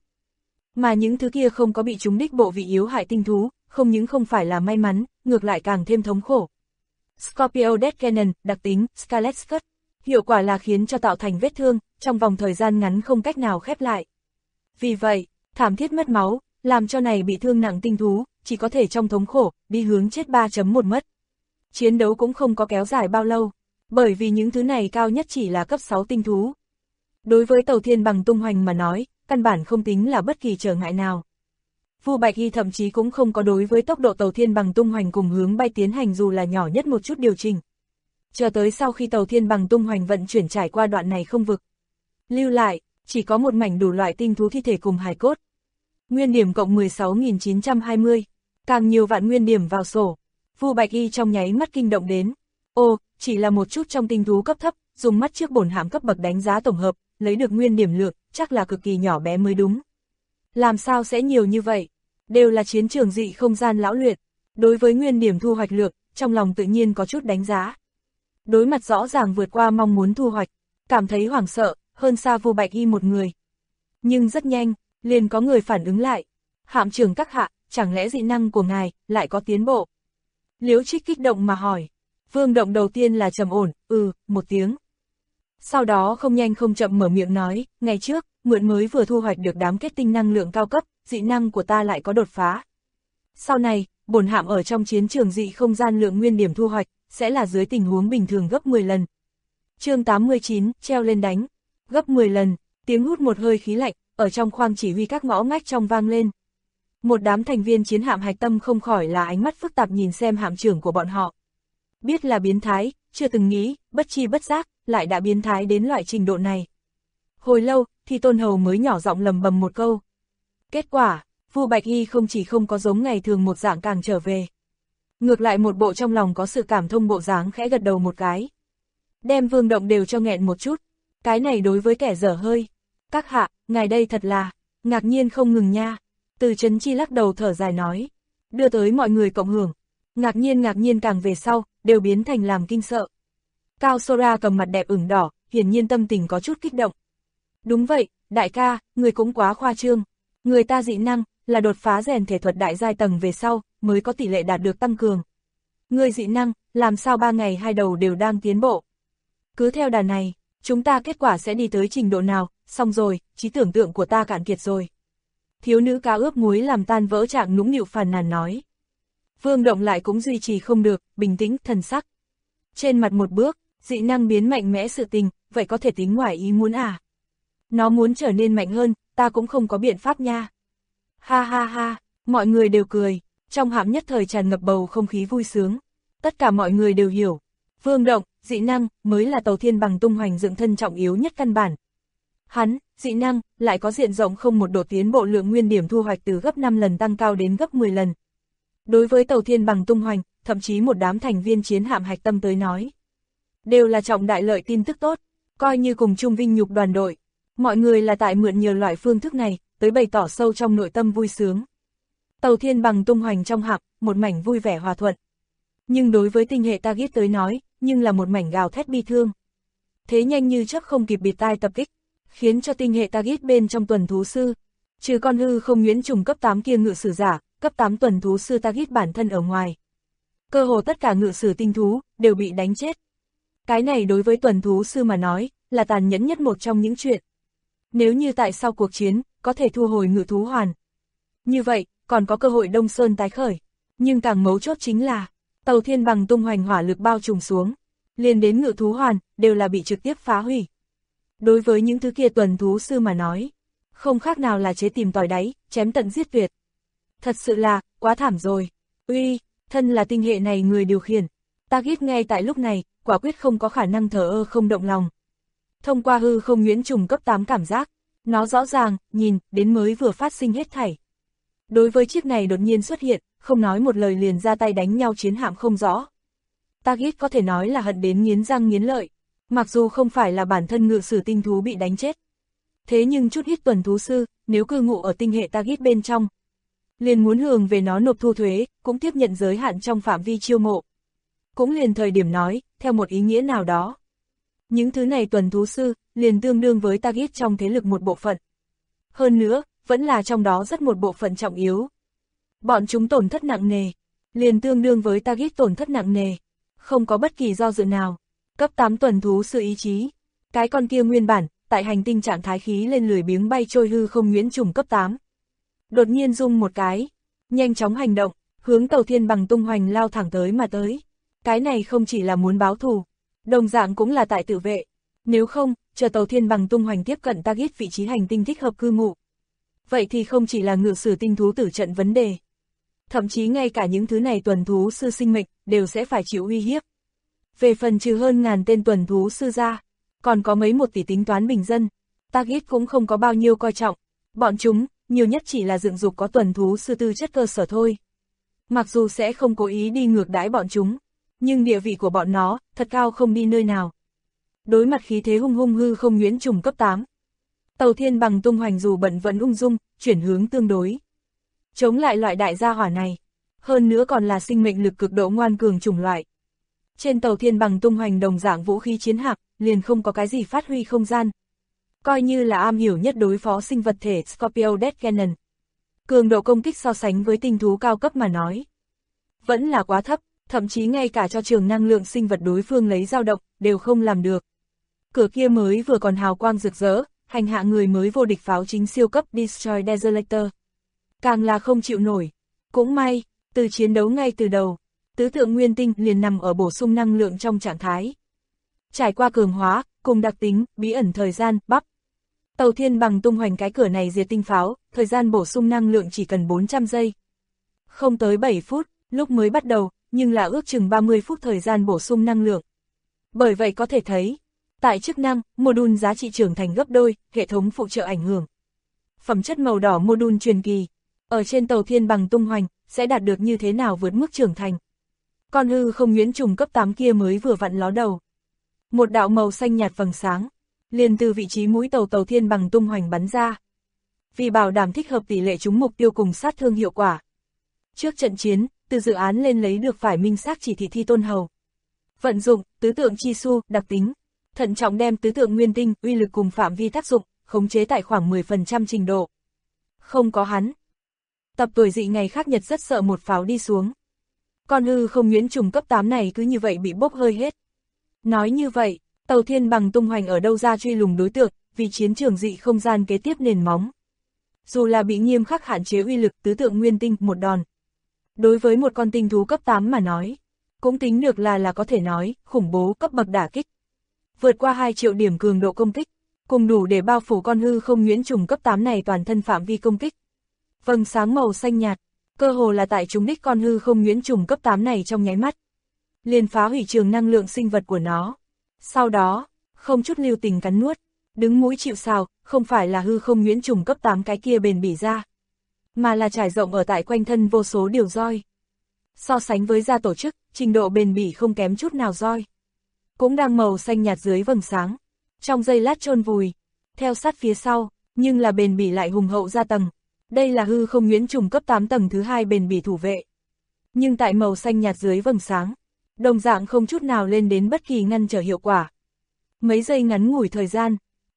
Mà những thứ kia không có bị chúng đích bộ vị yếu hại tinh thú, không những không phải là may mắn, ngược lại càng thêm thống khổ. Scorpio Death Cannon, đặc tính, Scarlet Cut, hiệu quả là khiến cho tạo thành vết thương, trong vòng thời gian ngắn không cách nào khép lại. Vì vậy, thảm thiết mất máu, làm cho này bị thương nặng tinh thú, chỉ có thể trong thống khổ, đi hướng chết 3.1 mất. Chiến đấu cũng không có kéo dài bao lâu, bởi vì những thứ này cao nhất chỉ là cấp 6 tinh thú. Đối với tàu Thiên Bằng tung hoành mà nói, căn bản không tính là bất kỳ trở ngại nào. Vu Bạch Y thậm chí cũng không có đối với tốc độ tàu Thiên Bằng tung hoành cùng hướng bay tiến hành dù là nhỏ nhất một chút điều chỉnh. Chờ tới sau khi tàu Thiên Bằng tung hoành vận chuyển trải qua đoạn này không vực, lưu lại, chỉ có một mảnh đủ loại tinh thú thi thể cùng hài cốt. Nguyên điểm cộng 16.920, càng nhiều vạn nguyên điểm vào sổ. Vu Bạch Y trong nháy mắt kinh động đến. Ô, chỉ là một chút trong tinh thú cấp thấp, dùng mắt trước bổn hạm cấp bậc đánh giá tổng hợp, lấy được nguyên điểm lượng, chắc là cực kỳ nhỏ bé mới đúng. Làm sao sẽ nhiều như vậy? Đều là chiến trường dị không gian lão luyện. Đối với nguyên điểm thu hoạch lượng, trong lòng tự nhiên có chút đánh giá. Đối mặt rõ ràng vượt qua mong muốn thu hoạch, cảm thấy hoảng sợ, hơn xa Vu Bạch Y một người. Nhưng rất nhanh, liền có người phản ứng lại. Hạm trưởng các hạ, chẳng lẽ dị năng của ngài lại có tiến bộ? Liễu Trích kích động mà hỏi. Vương Động đầu tiên là trầm ổn, một tiếng. Sau đó không nhanh không chậm mở miệng nói, ngày trước, mượn mới vừa thu hoạch được đám kết tinh năng lượng cao cấp, dị năng của ta lại có đột phá. Sau này, bổn hạm ở trong chiến trường dị không gian lượng nguyên điểm thu hoạch, sẽ là dưới tình huống bình thường gấp 10 lần. Chương 89, treo lên đánh. Gấp 10 lần, tiếng hút một hơi khí lạnh, ở trong khoang chỉ huy các ngõ ngách trong vang lên. Một đám thành viên chiến hạm hạch tâm không khỏi là ánh mắt phức tạp nhìn xem hạm trưởng của bọn họ. Biết là biến thái, chưa từng nghĩ, bất chi bất giác, lại đã biến thái đến loại trình độ này. Hồi lâu, thì Tôn Hầu mới nhỏ giọng lầm bầm một câu. Kết quả, Vu Bạch Y không chỉ không có giống ngày thường một dạng càng trở về. Ngược lại một bộ trong lòng có sự cảm thông bộ dáng khẽ gật đầu một cái. Đem Vương Động đều cho nghẹn một chút. Cái này đối với kẻ dở hơi. Các hạ, ngài đây thật là, ngạc nhiên không ngừng nha. Từ Trấn Chi lắc đầu thở dài nói. Đưa tới mọi người cộng hưởng. Ngạc nhiên càng về sau, đều biến thành làm kinh sợ. Cao Sora cầm mặt đẹp ửng đỏ, hiển nhiên tâm tình có chút kích động. Đúng vậy, đại ca, người cũng quá khoa trương. Người ta dị năng, là đột phá rèn thể thuật đại giai tầng về sau, mới có tỷ lệ đạt được tăng cường. Người dị năng, làm sao 3 ngày 2 đầu đều đang tiến bộ. Cứ theo đà này, chúng ta kết quả sẽ đi tới trình độ nào, xong rồi, trí tưởng tượng của ta cạn kiệt rồi. Thiếu nữ cá ướp muối làm tan vỡ trạng nũng nịu phàn nàn nói. Vương Động lại cũng duy trì không được, bình tĩnh, thần sắc. Trên mặt một bước, dị năng biến mạnh mẽ sự tình, vậy có thể tính ngoài ý muốn à? Nó muốn trở nên mạnh hơn, ta cũng không có biện pháp nha. Ha ha ha, mọi người đều cười, trong hạm nhất thời tràn ngập bầu không khí vui sướng. Tất cả mọi người đều hiểu, Vương Động, dị năng, mới là tàu Thiên Bằng tung hoành dựng thân trọng yếu nhất căn bản. Hắn, dị năng, lại có diện rộng không một độ tiến bộ lượng nguyên điểm thu hoạch từ gấp 5 lần tăng cao đến gấp 10 lần. Đối với tàu Thiên Bằng tung hoành, thậm chí một đám thành viên chiến hạm hạch tâm tới nói. Đều là trọng đại lợi tin tức tốt, coi như cùng chung vinh nhục đoàn đội. Mọi người là tại mượn nhiều loại phương thức này, tới bày tỏ sâu trong nội tâm vui sướng. Tàu Thiên Bằng tung hoành trong hạm, một mảnh vui vẻ hòa thuận. Nhưng đối với tinh hệ Target tới nói, nhưng là một mảnh gào thét bi thương. Thế nhanh như chớp không kịp bịt tai tập kích. khiến cho tinh hệ Tagit bên trong tuần thú sư, trừ con hư không nhuyễn trùng cấp 8 kia ngự sử giả, cấp 8 tuần thú sư Tagit bản thân ở ngoài. Cơ hồ tất cả ngự sử tinh thú đều bị đánh chết. Cái này đối với tuần thú sư mà nói, là tàn nhẫn nhất một trong những chuyện. Nếu như tại sau cuộc chiến, có thể thu hồi ngự thú hoàn. Như vậy, còn có cơ hội Đông Sơn tái khởi. Nhưng càng mấu chốt chính là, tàu thiên bằng tung hoành hỏa lực bao trùm xuống, liền đến ngự thú hoàn, đều là bị trực tiếp phá hủy. Đối với những thứ kia tuần thú sư mà nói, không khác nào là chế tìm tỏi đáy, chém tận giết tuyệt. Thật sự là, quá thảm rồi. Uy, thân là tinh hệ này người điều khiển. Tagit ngay tại lúc này, quả quyết không có khả năng thờ ơ không động lòng. Thông qua hư không nhuyễn trùng cấp 8 cảm giác, nó rõ ràng, nhìn, đến mới vừa phát sinh hết thảy. Đối với chiếc này đột nhiên xuất hiện, không nói một lời liền ra tay đánh nhau chiến hạm không rõ. Tagit có thể nói là hận đến nghiến răng nghiến lợi, mặc dù không phải là bản thân ngự sử tinh thú bị đánh chết. Thế nhưng chút ít tuần thú sư, nếu cư ngụ ở tinh hệ Tagit bên trong, liền muốn hướng về nó nộp thu thuế, cũng tiếp nhận giới hạn trong phạm vi chiêu mộ. Cũng liền thời điểm nói, theo một ý nghĩa nào đó. Những thứ này tuần thú sư, liền tương đương với Tagit trong thế lực một bộ phận. Hơn nữa, vẫn là trong đó rất một bộ phận trọng yếu. Bọn chúng tổn thất nặng nề, liền tương đương với Tagit tổn thất nặng nề. Không có bất kỳ do dự nào. Cấp 8 tuần thú sư ý chí. Cái con kia nguyên bản, tại hành tinh trạng thái khí lên lười biếng bay trôi hư không nhuyễn trùng cấp 8. Đột nhiên rung một cái, nhanh chóng hành động, hướng tàu thiên bằng tung hoành lao thẳng tới mà tới. Cái này không chỉ là muốn báo thù, đồng dạng cũng là tại tự vệ. Nếu không, chờ tàu thiên bằng tung hoành tiếp cận Tagit vị trí hành tinh thích hợp cư ngụ. Vậy thì không chỉ là ngự sử tinh thú tử trận vấn đề. Thậm chí ngay cả những thứ này tuần thú sư sinh mệnh, đều sẽ phải chịu uy hiếp. Về phần trừ hơn ngàn tên tuần thú sư ra, còn có mấy 1 tỷ tính toán bình dân, Tagit cũng không có bao nhiêu coi trọng. Bọn chúng, nhiều nhất chỉ là dựng dục có tuần thú sư tư chất cơ sở thôi. Mặc dù sẽ không cố ý đi ngược đãi bọn chúng, nhưng địa vị của bọn nó, thật cao không đi nơi nào. Đối mặt khí thế hung hung hư không nhuyễn trùng cấp 8. Tàu thiên bằng tung hoành dù bận vẫn ung dung, chuyển hướng tương đối. Chống lại loại đại gia hỏa này. Hơn nữa còn là sinh mệnh lực cực độ ngoan cường chủng loại. Trên tàu thiên bằng tung hoành đồng dạng vũ khí chiến hạm, liền không có cái gì phát huy không gian. Coi như là am hiểu nhất đối phó sinh vật thể Scorpio Death Cannon. Cường độ công kích so sánh với tinh thú cao cấp mà nói, vẫn là quá thấp, thậm chí ngay cả cho trường năng lượng sinh vật đối phương lấy dao động, đều không làm được. Cửa kia mới vừa còn hào quang rực rỡ, hành hạ người mới vô địch pháo chính siêu cấp Destroy Desolator. Càng là không chịu nổi. Cũng may, từ chiến đấu ngay từ đầu, tứ tượng nguyên tinh liền nằm ở bổ sung năng lượng trong trạng thái. Trải qua cường hóa, cùng đặc tính, bí ẩn thời gian, bắp. Tàu thiên bằng tung hoành cái cửa này diệt tinh pháo, thời gian bổ sung năng lượng chỉ cần 400 giây. Không tới 7 phút, lúc mới bắt đầu, nhưng là ước chừng 30 phút thời gian bổ sung năng lượng. Bởi vậy có thể thấy, tại chức năng, module giá trị trưởng thành gấp đôi, hệ thống phụ trợ ảnh hưởng. Phẩm chất màu đỏ module truyền kỳ, ở trên tàu thiên bằng tung hoành, sẽ đạt được như thế nào vượt mức trưởng thành. Con hư không nhuyễn trùng cấp 8 kia mới vừa vặn ló đầu. Một đạo màu xanh nhạt vầng sáng, liền từ vị trí mũi tàu thiên bằng tung hoành bắn ra. Vì bảo đảm thích hợp tỷ lệ trúng mục tiêu cùng sát thương hiệu quả. Trước trận chiến, từ dự án lên lấy được phải minh xác chỉ thị Thi Tôn Hầu. Vận dụng, tứ tượng chi su, đặc tính. Thận trọng đem tứ tượng nguyên tinh, uy lực cùng phạm vi tác dụng, khống chế tại khoảng 10% trình độ. Không có hắn. Tập tuổi dị ngày khác nhật rất sợ một pháo đi xuống. Con hư không nhuyễn trùng cấp 8 này cứ như vậy bị bốc hơi hết. Nói như vậy, tàu thiên bằng tung hoành ở đâu ra truy lùng đối tượng, vì chiến trường dị không gian kế tiếp nền móng. Dù là bị nghiêm khắc hạn chế uy lực tứ tượng nguyên tinh một đòn. Đối với một con tinh thú cấp 8 mà nói, cũng tính được là có thể nói, khủng bố cấp bậc đả kích. Vượt qua 2 triệu điểm cường độ công kích, cùng đủ để bao phủ con hư không nhuyễn trùng cấp 8 này toàn thân phạm vi công kích. Vầng sáng màu xanh nhạt, cơ hồ là tại trúng đích con hư không nhuyễn trùng cấp 8 này trong nháy mắt. Liền phá hủy trường năng lượng sinh vật của nó. Sau đó, không chút lưu tình cắn nuốt, đứng mũi chịu sào, không phải là hư không nhuyễn trùng cấp 8 cái kia bền bỉ ra, mà là trải rộng ở tại quanh thân vô số điều roi. So sánh với gia tổ chức, trình độ bền bỉ không kém chút nào roi. Cũng đang màu xanh nhạt dưới vầng sáng, trong giây lát chôn vùi, theo sát phía sau, nhưng là bền bỉ lại hùng hậu ra tầng. Đây là hư không nhuyễn trùng cấp 8 tầng thứ 2 bền bỉ thủ vệ. Nhưng tại màu xanh nhạt dưới vầng sáng, đồng dạng không chút nào lên đến bất kỳ ngăn trở hiệu quả. Mấy giây ngắn ngủi thời gian,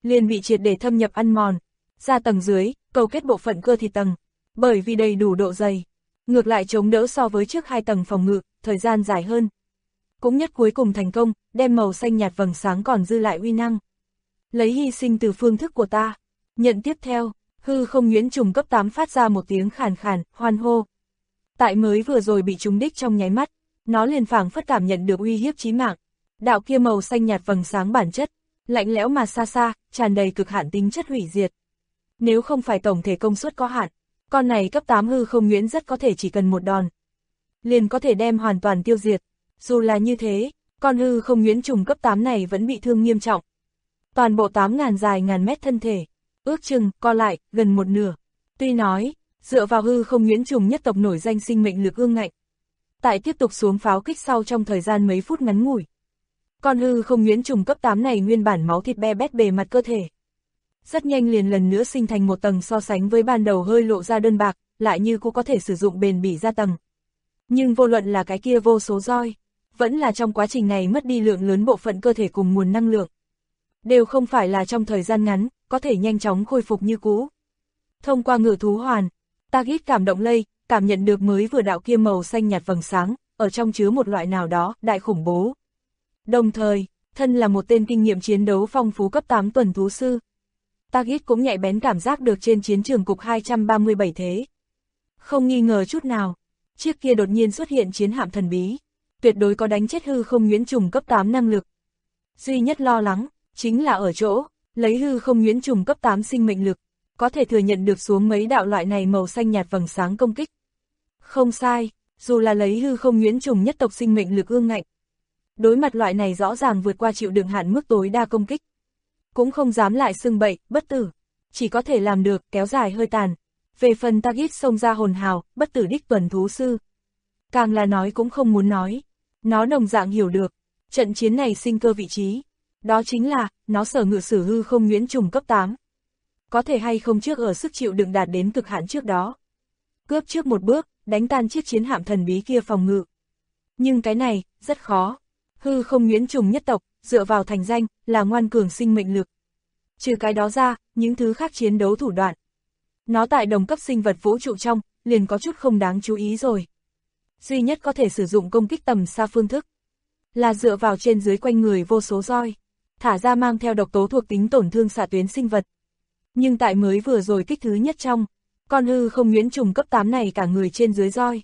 liền bị triệt để thâm nhập ăn mòn. Ra tầng dưới, cầu kết bộ phận cơ thịt tầng, bởi vì đầy đủ độ dày, ngược lại chống đỡ so với trước 2 tầng phòng ngự, thời gian dài hơn. Cũng nhất cuối cùng thành công, đem màu xanh nhạt vầng sáng còn dư lại uy năng. Lấy hy sinh từ phương thức của ta. Nhận tiếp theo, hư không nhuyễn trùng cấp 8 phát ra một tiếng khàn khàn, hoan hô. Tại mới vừa rồi bị trúng đích trong nháy mắt, nó liền phảng phất cảm nhận được uy hiếp chí mạng. Đạo kia màu xanh nhạt vầng sáng bản chất, lạnh lẽo mà xa xa, tràn đầy cực hạn tính chất hủy diệt. Nếu không phải tổng thể công suất có hạn, con này cấp 8 hư không nhuyễn rất có thể chỉ cần một đòn, liền có thể đem hoàn toàn tiêu diệt. Dù là như thế, con hư không nhuyễn trùng cấp 8 này vẫn bị thương nghiêm trọng. Toàn bộ 8.000 dài ngàn mét thân thể, ước chừng, co lại, gần một nửa. Tuy nói, dựa vào hư không nhuyễn trùng nhất tộc nổi danh sinh mệnh lực ương ngạnh, tại tiếp tục xuống pháo kích sau trong thời gian mấy phút ngắn ngủi. Con hư không nhuyễn trùng cấp 8 này nguyên bản máu thịt be bét bề mặt cơ thể. Rất nhanh liền lần nữa sinh thành một tầng so sánh với ban đầu hơi lộ ra đơn bạc, lại như cũng có thể sử dụng bền bỉ ra tầng. Nhưng vô luận là cái kia vô số roi, vẫn là trong quá trình này mất đi lượng lớn bộ phận cơ thể cùng nguồn năng lượng, đều không phải là trong thời gian ngắn, có thể nhanh chóng khôi phục như cũ. Thông qua ngự thú hoàn, Tagit cảm động lây, cảm nhận được mới vừa đạo kia màu xanh nhạt vầng sáng, ở trong chứa một loại nào đó, đại khủng bố. Đồng thời, thân là một tên kinh nghiệm chiến đấu phong phú cấp 8 tuần thú sư, Tagit cũng nhạy bén cảm giác được trên chiến trường cục 237 thế. Không nghi ngờ chút nào, chiếc kia đột nhiên xuất hiện chiến hạm thần bí, tuyệt đối có đánh chết hư không nhuyễn trùng cấp 8 năng lực. Duy nhất lo lắng, chính là ở chỗ, lấy hư không nhuyễn trùng cấp 8 sinh mệnh lực, có thể thừa nhận được xuống mấy đạo loại này màu xanh nhạt vầng sáng công kích. Không sai, dù là lấy hư không nhuyễn trùng nhất tộc sinh mệnh lực ương ngạnh, đối mặt loại này rõ ràng vượt qua chịu đựng hạn mức tối đa công kích, cũng không dám lại xưng bậy, bất tử, chỉ có thể làm được kéo dài hơi tàn. Về phần Tagit xông ra hồn hào, bất tử đích tuần thú sư, càng là nói cũng không muốn nói. Nó đồng dạng hiểu được, trận chiến này sinh cơ vị trí, đó chính là, nó sở ngự sử hư không nhuyễn trùng cấp 8. Có thể hay không trước ở sức chịu đựng đạt đến cực hạn trước đó, cướp trước một bước, đánh tan chiếc chiến hạm thần bí kia phòng ngự. Nhưng cái này, rất khó. Hư không nhuyễn trùng nhất tộc, dựa vào thành danh, là ngoan cường sinh mệnh lực. Trừ cái đó ra, những thứ khác chiến đấu thủ đoạn, nó tại đồng cấp sinh vật vũ trụ trong, liền có chút không đáng chú ý rồi. Duy nhất có thể sử dụng công kích tầm xa phương thức, là dựa vào trên dưới quanh người vô số roi, thả ra mang theo độc tố thuộc tính tổn thương xạ tuyến sinh vật. Nhưng tại mới vừa rồi kích thứ nhất trong, con hư không nhuyễn trùng cấp 8 này cả người trên dưới roi,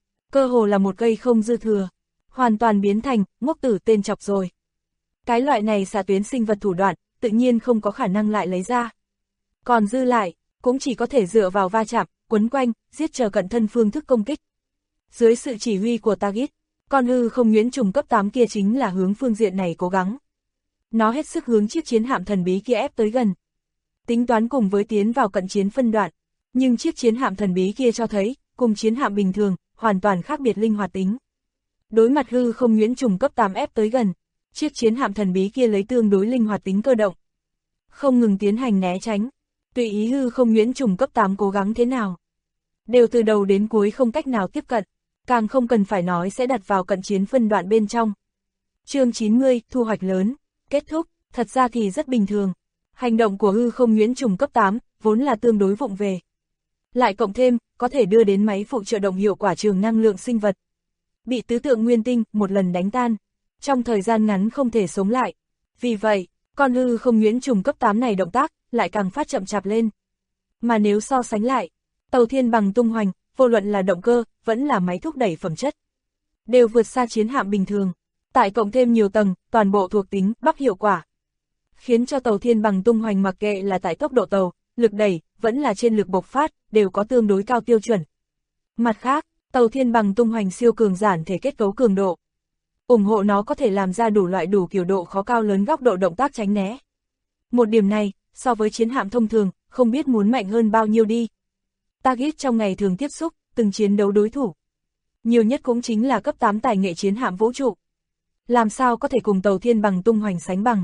cơ hồ là một cây không dư thừa, hoàn toàn biến thành ngốc tử tên chọc rồi. Cái loại này xạ tuyến sinh vật thủ đoạn, tự nhiên không có khả năng lại lấy ra. Còn dư lại, cũng chỉ có thể dựa vào va chạm, quấn quanh, giết chờ cận thân phương thức công kích. Dưới sự chỉ huy của Tagit, con hư không nhuyễn trùng cấp 8 kia chính là hướng phương diện này cố gắng. Nó hết sức hướng chiếc chiến hạm thần bí kia ép tới gần, tính toán cùng với tiến vào cận chiến phân đoạn. Nhưng chiếc chiến hạm thần bí kia cho thấy, cùng chiến hạm bình thường, hoàn toàn khác biệt linh hoạt tính. Đối mặt hư không nhuyễn trùng cấp 8 ép tới gần, chiếc chiến hạm thần bí kia lấy tương đối linh hoạt tính cơ động, không ngừng tiến hành né tránh. Tùy ý hư không nhuyễn trùng cấp 8 cố gắng thế nào, đều từ đầu đến cuối không cách nào tiếp cận, càng không cần phải nói sẽ đặt vào cận chiến phân đoạn bên trong. Chương 90, thu hoạch lớn, kết thúc, thật ra thì rất bình thường. Hành động của hư không nhuyễn trùng cấp 8, vốn là tương đối vụng về. Lại cộng thêm, có thể đưa đến máy phụ trợ động hiệu quả trường năng lượng sinh vật, bị tứ tượng nguyên tinh một lần đánh tan, trong thời gian ngắn không thể sống lại. Vì vậy, con hư không nhuyễn trùng cấp 8 này động tác, lại càng phát chậm chạp lên. Mà nếu so sánh lại, tàu thiên bằng tung hoành, vô luận là động cơ, vẫn là máy thúc đẩy phẩm chất, đều vượt xa chiến hạm bình thường. Tại cộng thêm nhiều tầng, toàn bộ thuộc tính, bắc hiệu quả, khiến cho tàu thiên bằng tung hoành mặc kệ là tại tốc độ tàu, lực đẩy, vẫn là trên lực bộc phát, đều có tương đối cao tiêu chuẩn. Mặt khác, tàu thiên bằng tung hoành siêu cường giản thể kết cấu cường độ, ủng hộ nó có thể làm ra đủ loại đủ kiểu độ khó cao lớn góc độ động tác tránh né. Một điểm này, so với chiến hạm thông thường, không biết muốn mạnh hơn bao nhiêu đi. Tagit trong ngày thường tiếp xúc, từng chiến đấu đối thủ, nhiều nhất cũng chính là cấp 8 tài nghệ chiến hạm vũ trụ. Làm sao có thể cùng tàu thiên bằng tung hoành sánh bằng.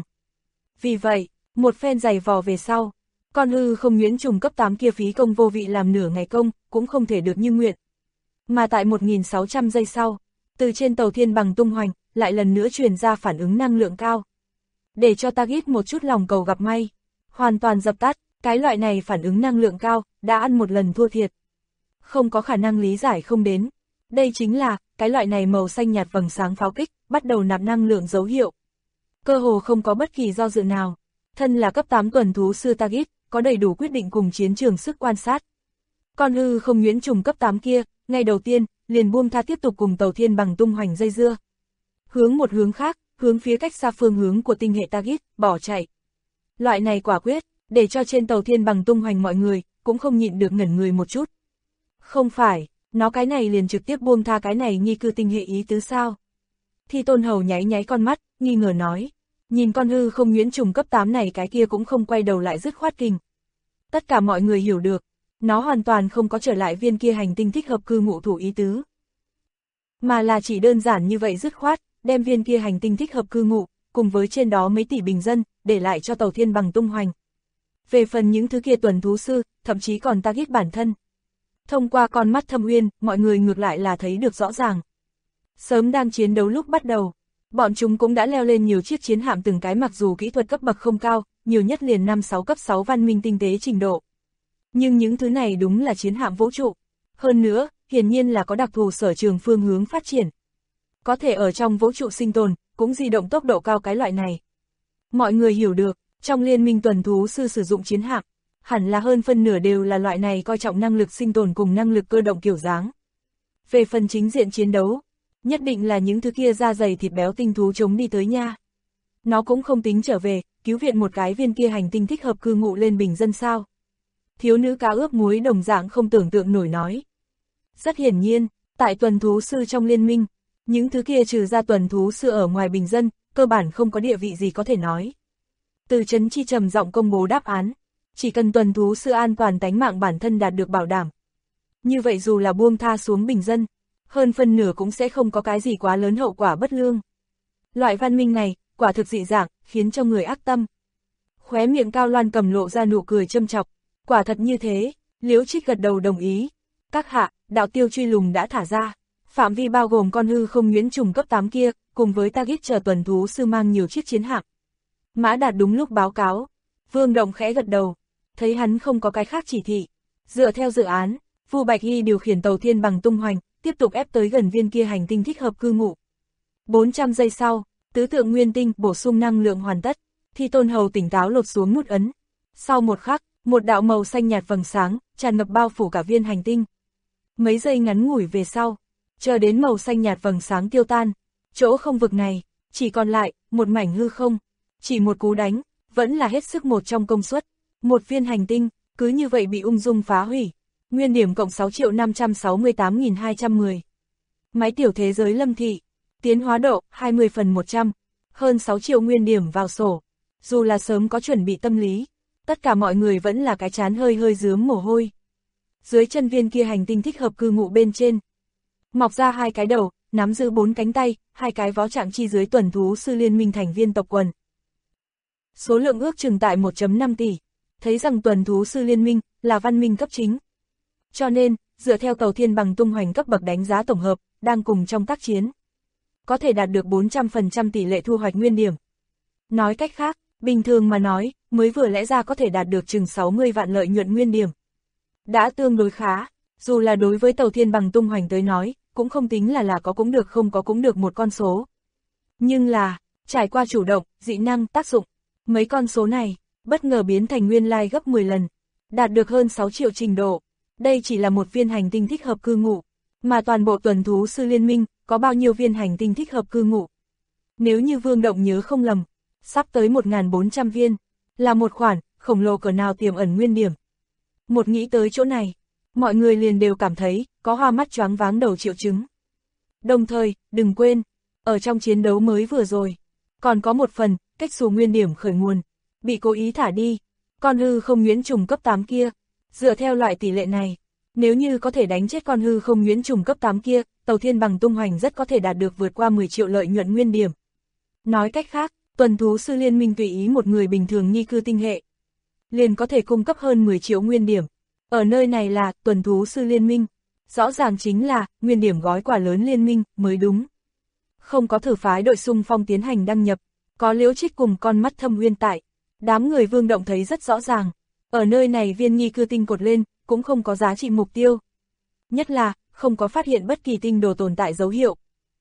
Vì vậy, một phen giày vò về sau, con hư không nhuyễn trùng cấp 8 kia phí công vô vị làm nửa ngày công, cũng không thể được như nguyện. Mà tại 1.600 giây sau, từ trên tàu thiên bằng tung hoành, lại lần nữa truyền ra phản ứng năng lượng cao, để cho Tagit một chút lòng cầu gặp may. hoàn toàn dập tắt, cái loại này phản ứng năng lượng cao, đã ăn một lần thua thiệt. Không có khả năng lý giải không đến. Đây chính là, cái loại này màu xanh nhạt vầng sáng pháo kích, bắt đầu nạp năng lượng dấu hiệu. Cơ hồ không có bất kỳ do dự nào. Thân là cấp 8 tuần thú sư Tagit, có đầy đủ quyết định cùng chiến trường sức quan sát. Con hư không nhuyễn trùng cấp 8 kia, ngay đầu tiên, liền buông tha tiếp tục cùng Tàu Thiên Bằng tung hoành dây dưa. Hướng một hướng khác, hướng phía cách xa phương hướng của tinh hệ Tagit, bỏ chạy. Loại này quả quyết, để cho trên Tàu Thiên Bằng tung hoành mọi người, cũng không nhịn được ngẩn người một chút. Không phải, nó cái này liền trực tiếp buông tha cái này nghi cư tinh hệ ý tứ sao? Thi Tôn Hầu nháy nháy con mắt, nghi ngờ nói. Nhìn con hư không nhuyễn trùng cấp 8 này cái kia cũng không quay đầu lại dứt khoát kình. Tất cả mọi người hiểu được, nó hoàn toàn không có trở lại viên kia hành tinh thích hợp cư ngụ thủ ý tứ. Mà là chỉ đơn giản như vậy dứt khoát, đem viên kia hành tinh thích hợp cư ngụ, cùng với trên đó mấy tỷ bình dân, để lại cho Tàu Thiên Bằng tung hoành. Về phần những thứ kia tuần thú sư, thậm chí còn Tagit bản thân. Thông qua con mắt thâm uyên, mọi người ngược lại là thấy được rõ ràng. Sớm đang chiến đấu lúc bắt đầu, bọn chúng cũng đã leo lên nhiều chiếc chiến hạm từng cái mặc dù kỹ thuật cấp bậc không cao, nhiều nhất liền 5-6 cấp 6 văn minh tinh tế trình độ. Nhưng những thứ này đúng là chiến hạm vũ trụ. Hơn nữa, hiển nhiên là có đặc thù sở trường phương hướng phát triển. Có thể ở trong vũ trụ sinh tồn, cũng di động tốc độ cao cái loại này. Mọi người hiểu được, trong liên minh tuần thú sư sử dụng chiến hạm, hẳn là hơn phân nửa đều là loại này coi trọng năng lực sinh tồn cùng năng lực cơ động kiểu dáng. Về phần chính diện chiến đấu, nhất định là những thứ kia da dày thịt béo tinh thú chống đi tới nha. Nó cũng không tính trở về, cứu viện một cái viên kia hành tinh thích hợp cư ngụ lên bình dân sao. Thiếu nữ cá ướp muối đồng dạng không tưởng tượng nổi nói. Rất hiển nhiên, tại tuần thú sư trong liên minh, những thứ kia trừ ra tuần thú sư ở ngoài bình dân, cơ bản không có địa vị gì có thể nói. Từ Trấn Chi trầm giọng công bố đáp án, chỉ cần tuần thú sư an toàn tánh mạng bản thân đạt được bảo đảm. Như vậy dù là buông tha xuống bình dân, hơn phân nửa cũng sẽ không có cái gì quá lớn hậu quả bất lương. Loại văn minh này, quả thực dị dạng, khiến cho người ác tâm. Khóe miệng Cao Loan cầm lộ ra nụ cười châm chọc, quả thật như thế, Liễu Trích gật đầu đồng ý. Các hạ, đạo tiêu truy lùng đã thả ra, phạm vi bao gồm con hư không nhuyễn trùng cấp 8 kia, cùng với Tagit chờ tuần thú sư mang nhiều chiếc chiến hạm. Mã Đạt đúng lúc báo cáo, Vương Động khẽ gật đầu, thấy hắn không có cái khác chỉ thị. Dựa theo dự án, Vu Bạch Hy điều khiển Tàu Thiên Bằng tung hoành, tiếp tục ép tới gần viên kia hành tinh thích hợp cư ngụ. 400 giây sau, tứ tượng nguyên tinh bổ sung năng lượng hoàn tất, Thi Tôn Hầu tỉnh táo lột xuống nút ấn. Sau một khắc, một đạo màu xanh nhạt vầng sáng, tràn ngập bao phủ cả viên hành tinh. Mấy giây ngắn ngủi về sau, chờ đến màu xanh nhạt vầng sáng tiêu tan, chỗ không vực này, chỉ còn lại, một mảnh hư không. Chỉ một cú đánh, vẫn là hết sức một trong công suất. Một viên hành tinh, cứ như vậy bị ung dung phá hủy. Nguyên điểm cộng 6.568.210. Máy tiểu thế giới Lâm Thị, tiến hóa độ 20/100, hơn 6 triệu nguyên điểm vào sổ. Dù là sớm có chuẩn bị tâm lý, tất cả mọi người vẫn là cái chán hơi hơi rướm mồ hôi. Dưới chân viên kia hành tinh thích hợp cư ngụ bên trên, mọc ra hai cái đầu, nắm giữ 4 cánh tay, hai cái vó trạng chi dưới tuần thú sư liên minh thành viên tộc quần. Số lượng ước chừng tại 1.5 tỷ, thấy rằng tuần thú sư liên minh là văn minh cấp chính. Cho nên, dựa theo Tàu Thiên Bằng tung hoành cấp bậc đánh giá tổng hợp, đang cùng trong tác chiến, có thể đạt được 400% tỷ lệ thu hoạch nguyên điểm. Nói cách khác, bình thường mà nói, mới vừa lẽ ra có thể đạt được chừng 60 vạn lợi nhuận nguyên điểm. Đã tương đối khá, dù là đối với Tàu Thiên Bằng tung hoành tới nói, cũng không tính là có cũng được không có cũng được một con số. Nhưng là, trải qua chủ động, dị năng, tác dụng, mấy con số này, bất ngờ biến thành nguyên lai gấp 10 lần, đạt được hơn 6 triệu trình độ. Đây chỉ là một viên hành tinh thích hợp cư ngụ, mà toàn bộ tuần thú sư liên minh, có bao nhiêu viên hành tinh thích hợp cư ngụ. Nếu như Vương Động nhớ không lầm, sắp tới 1.400 viên, là một khoản, khổng lồ cỡ nào tiềm ẩn nguyên điểm. Một nghĩ tới chỗ này, mọi người liền đều cảm thấy, có hoa mắt choáng váng đầu triệu chứng. Đồng thời, đừng quên, ở trong chiến đấu mới vừa rồi, còn có một phần, cách xù nguyên điểm khởi nguồn, bị cố ý thả đi, con hư không nhuyễn trùng cấp 8 kia. Dựa theo loại tỷ lệ này, nếu như có thể đánh chết con hư không nhuyễn trùng cấp 8 kia, Tàu Thiên Bằng tung hoành rất có thể đạt được vượt qua 10 triệu lợi nhuận nguyên điểm. Nói cách khác, tuần thú sư liên minh tùy ý một người bình thường nghi cư tinh hệ, liền có thể cung cấp hơn 10 triệu nguyên điểm. Ở nơi này là tuần thú sư liên minh, rõ ràng chính là nguyên điểm gói quả lớn liên minh mới đúng. Không có thử phái đội xung phong tiến hành đăng nhập, có Liễu Trích cùng con mắt thâm uyên tại. Đám người Vương Động thấy rất rõ ràng, ở nơi này viên nghi cư tinh cột lên, cũng không có giá trị mục tiêu. Nhất là, không có phát hiện bất kỳ tinh đồ tồn tại dấu hiệu.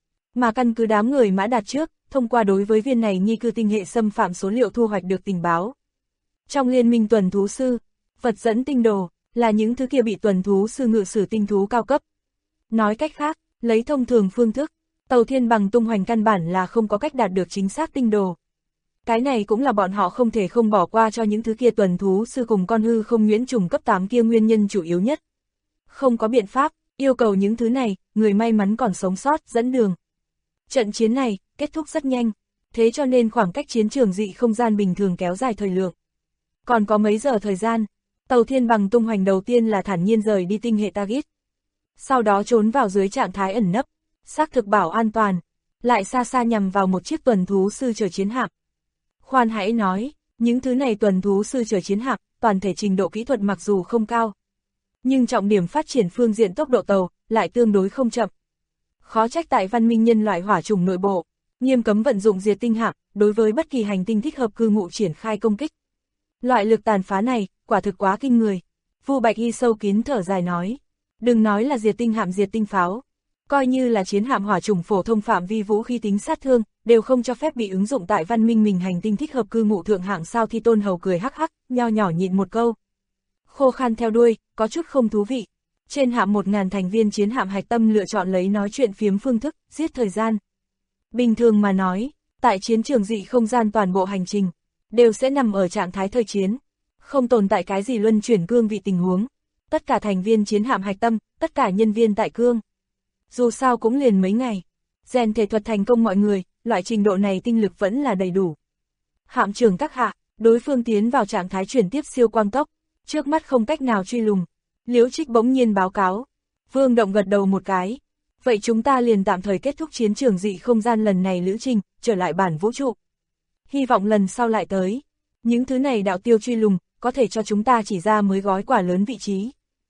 Mà căn cứ đám người Mã Đạt trước, thông qua đối với viên này nghi cư tinh hệ xâm phạm số liệu thu hoạch được tình báo. Trong liên minh tuần thú sư, vật dẫn tinh đồ, là những thứ kia bị tuần thú sư ngự sử tinh thú cao cấp. Nói cách khác, lấy thông thường phương thức, tàu thiên bằng tung hoành căn bản là không có cách đạt được chính xác tinh đồ. Cái này cũng là bọn họ không thể không bỏ qua cho những thứ kia tuần thú sư cùng con hư không nhuyễn trùng cấp 8 kia nguyên nhân chủ yếu nhất. Không có biện pháp, yêu cầu những thứ này, người may mắn còn sống sót dẫn đường. Trận chiến này, kết thúc rất nhanh, thế cho nên khoảng cách chiến trường dị không gian bình thường kéo dài thời lượng. Còn có mấy giờ thời gian, tàu thiên bằng tung hoành đầu tiên là thản nhiên rời đi tinh hệ Tagit. Sau đó trốn vào dưới trạng thái ẩn nấp, xác thực bảo an toàn, lại xa xa nhằm vào một chiếc tuần thú sư chở chiến hạm. Khoan hãy nói, những thứ này tuần thú sư chở chiến hạm, toàn thể trình độ kỹ thuật mặc dù không cao, nhưng trọng điểm phát triển phương diện tốc độ tàu, lại tương đối không chậm. Khó trách tại văn minh nhân loại hỏa chủng nội bộ, nghiêm cấm vận dụng diệt tinh hạm, đối với bất kỳ hành tinh thích hợp cư ngụ triển khai công kích. Loại lực tàn phá này, quả thực quá kinh người. Vu Bạch Y sâu kín thở dài nói, đừng nói là diệt tinh hạm diệt tinh pháo, coi như là chiến hạm hỏa chủng phổ thông phạm vi vũ khí tính sát thương, đều không cho phép bị ứng dụng tại văn minh mình hành tinh thích hợp cư ngụ thượng hạng sao. Thi Tôn Hầu cười hắc hắc, nho nhỏ nhịn một câu. Khô khan theo đuôi, có chút không thú vị. Trên hạm 1000 thành viên chiến hạm hạch tâm lựa chọn lấy nói chuyện phiếm phương thức, giết thời gian. Bình thường mà nói, tại chiến trường dị không gian toàn bộ hành trình, đều sẽ nằm ở trạng thái thời chiến. Không tồn tại cái gì luân chuyển cương vị tình huống. Tất cả thành viên chiến hạm hạch tâm, tất cả nhân viên tại cương. Dù sao cũng liền mấy ngày. Rèn thể thuật thành công mọi người, loại trình độ này tinh lực vẫn là đầy đủ. Hạm trưởng các hạ, đối phương tiến vào trạng thái chuyển tiếp siêu quang tốc, trước mắt không cách nào truy lùng. Liễu Trích bỗng nhiên báo cáo. Vương Động gật đầu một cái. Vậy chúng ta liền tạm thời kết thúc chiến trường dị không gian lần này lữ trình, trở lại bản vũ trụ. Hy vọng lần sau lại tới. Những thứ này đạo tiêu truy lùng, có thể cho chúng ta chỉ ra mới gói quả lớn vị trí.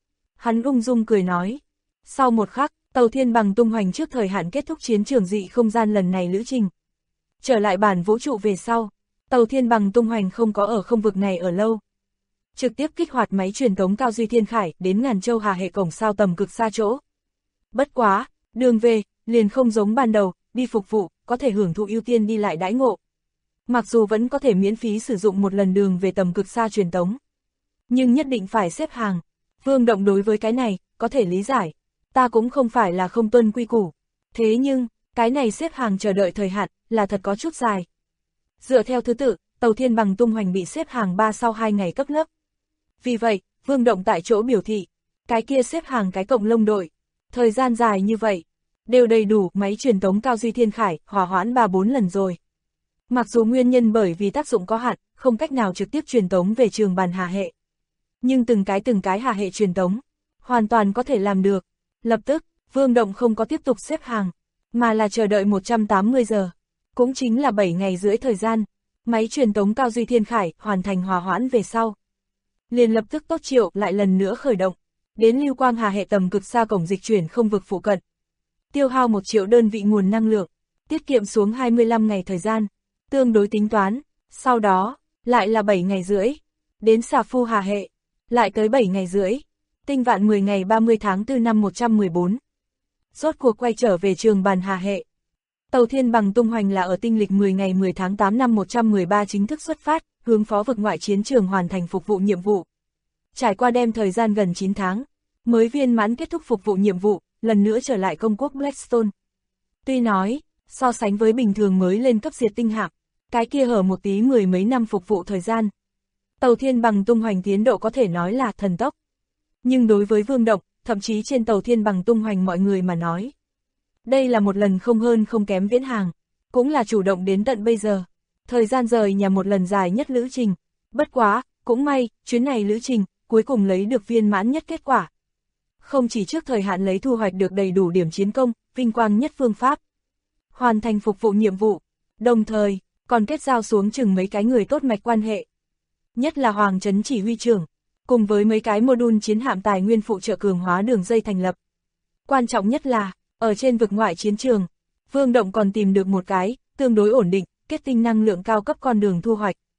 Hắn ung dung cười nói. Sau một khắc, tàu thiên bằng tung hoành trước thời hạn kết thúc chiến trường dị không gian lần này lữ trình. Trở lại bản vũ trụ về sau, tàu thiên bằng tung hoành không có ở không vực này ở lâu. Trực tiếp kích hoạt máy truyền tống cao duy thiên khải đến Ngàn Châu Hà hệ cổng sao tầm cực xa chỗ. Bất quá, đường về, liền không giống ban đầu, đi phục vụ, có thể hưởng thụ ưu tiên đi lại đãi ngộ. Mặc dù vẫn có thể miễn phí sử dụng một lần đường về tầm cực xa truyền tống, nhưng nhất định phải xếp hàng. Vương Động đối với cái này, có thể lý giải. Ta cũng không phải là không tuân quy củ. Thế nhưng, cái này xếp hàng chờ đợi thời hạn, là thật có chút dài. Dựa theo thứ tự, tàu thiên bằng tung hoành bị xếp hàng 3 sau 2 ngày cấp lớp. Vì vậy, Vương Động tại chỗ biểu thị, cái kia xếp hàng cái cộng lông đội. Thời gian dài như vậy, đều đầy đủ máy truyền tống cao duy thiên khải, hỏa hoãn 3-4 lần rồi. Mặc dù nguyên nhân bởi vì tác dụng có hạn, không cách nào trực tiếp truyền tống về trường bàn hà hệ. Nhưng từng cái hà hệ truyền tống, hoàn toàn có thể làm được. Lập tức, Vương Động không có tiếp tục xếp hàng, mà là chờ đợi 180 giờ. Cũng chính là 7 ngày rưỡi thời gian, máy truyền tống cao duy thiên khải hoàn thành hòa hoãn về sau. Liền lập tức tốt triệu lại lần nữa khởi động, đến lưu quang hà hệ tầm cực xa cổng dịch chuyển không vực phụ cận. Tiêu hao 1 triệu đơn vị nguồn năng lượng, tiết kiệm xuống 25 ngày thời gian, tương đối tính toán. Sau đó, lại là 7 ngày rưỡi, đến xà phu hà hệ, lại tới 7 ngày rưỡi. Tinh vạn 10 ngày 30 tháng 4 năm 114. Rốt cuộc quay trở về trường bàn hà hệ. Tàu thiên bằng tung hoành là ở tinh lịch 10 ngày 10 tháng 8 năm 113 chính thức xuất phát, hướng phó vực ngoại chiến trường hoàn thành phục vụ nhiệm vụ. Trải qua đem thời gian gần 9 tháng, mới viên mãn kết thúc phục vụ nhiệm vụ, lần nữa trở lại công quốc Blackstone. Tuy nói, so sánh với bình thường mới lên cấp diệt tinh hạm, cái kia hở một tí 10 mấy năm phục vụ thời gian. Tàu thiên bằng tung hoành tiến độ có thể nói là thần tốc. Nhưng đối với Vương Động, thậm chí trên tàu thiên bằng tung hoành mọi người mà nói, đây là một lần không hơn không kém viễn hàng, cũng là chủ động đến tận bây giờ. Thời gian rời nhà một lần dài nhất lữ trình. Bất quá, cũng may, chuyến này lữ trình, cuối cùng lấy được viên mãn nhất kết quả. Không chỉ trước thời hạn lấy thu hoạch được đầy đủ điểm chiến công, vinh quang nhất phương pháp, hoàn thành phục vụ nhiệm vụ, đồng thời, còn kết giao xuống chừng mấy cái người tốt mạch quan hệ. Nhất là Hoàng Trấn chỉ huy trưởng, cùng với mấy cái module chiến hạm tài nguyên phụ trợ cường hóa đường dây thành lập. Quan trọng nhất là, ở trên vực ngoại chiến trường, Vương Động còn tìm được một cái, tương đối ổn định, kết tinh năng lượng cao cấp con đường thu hoạch.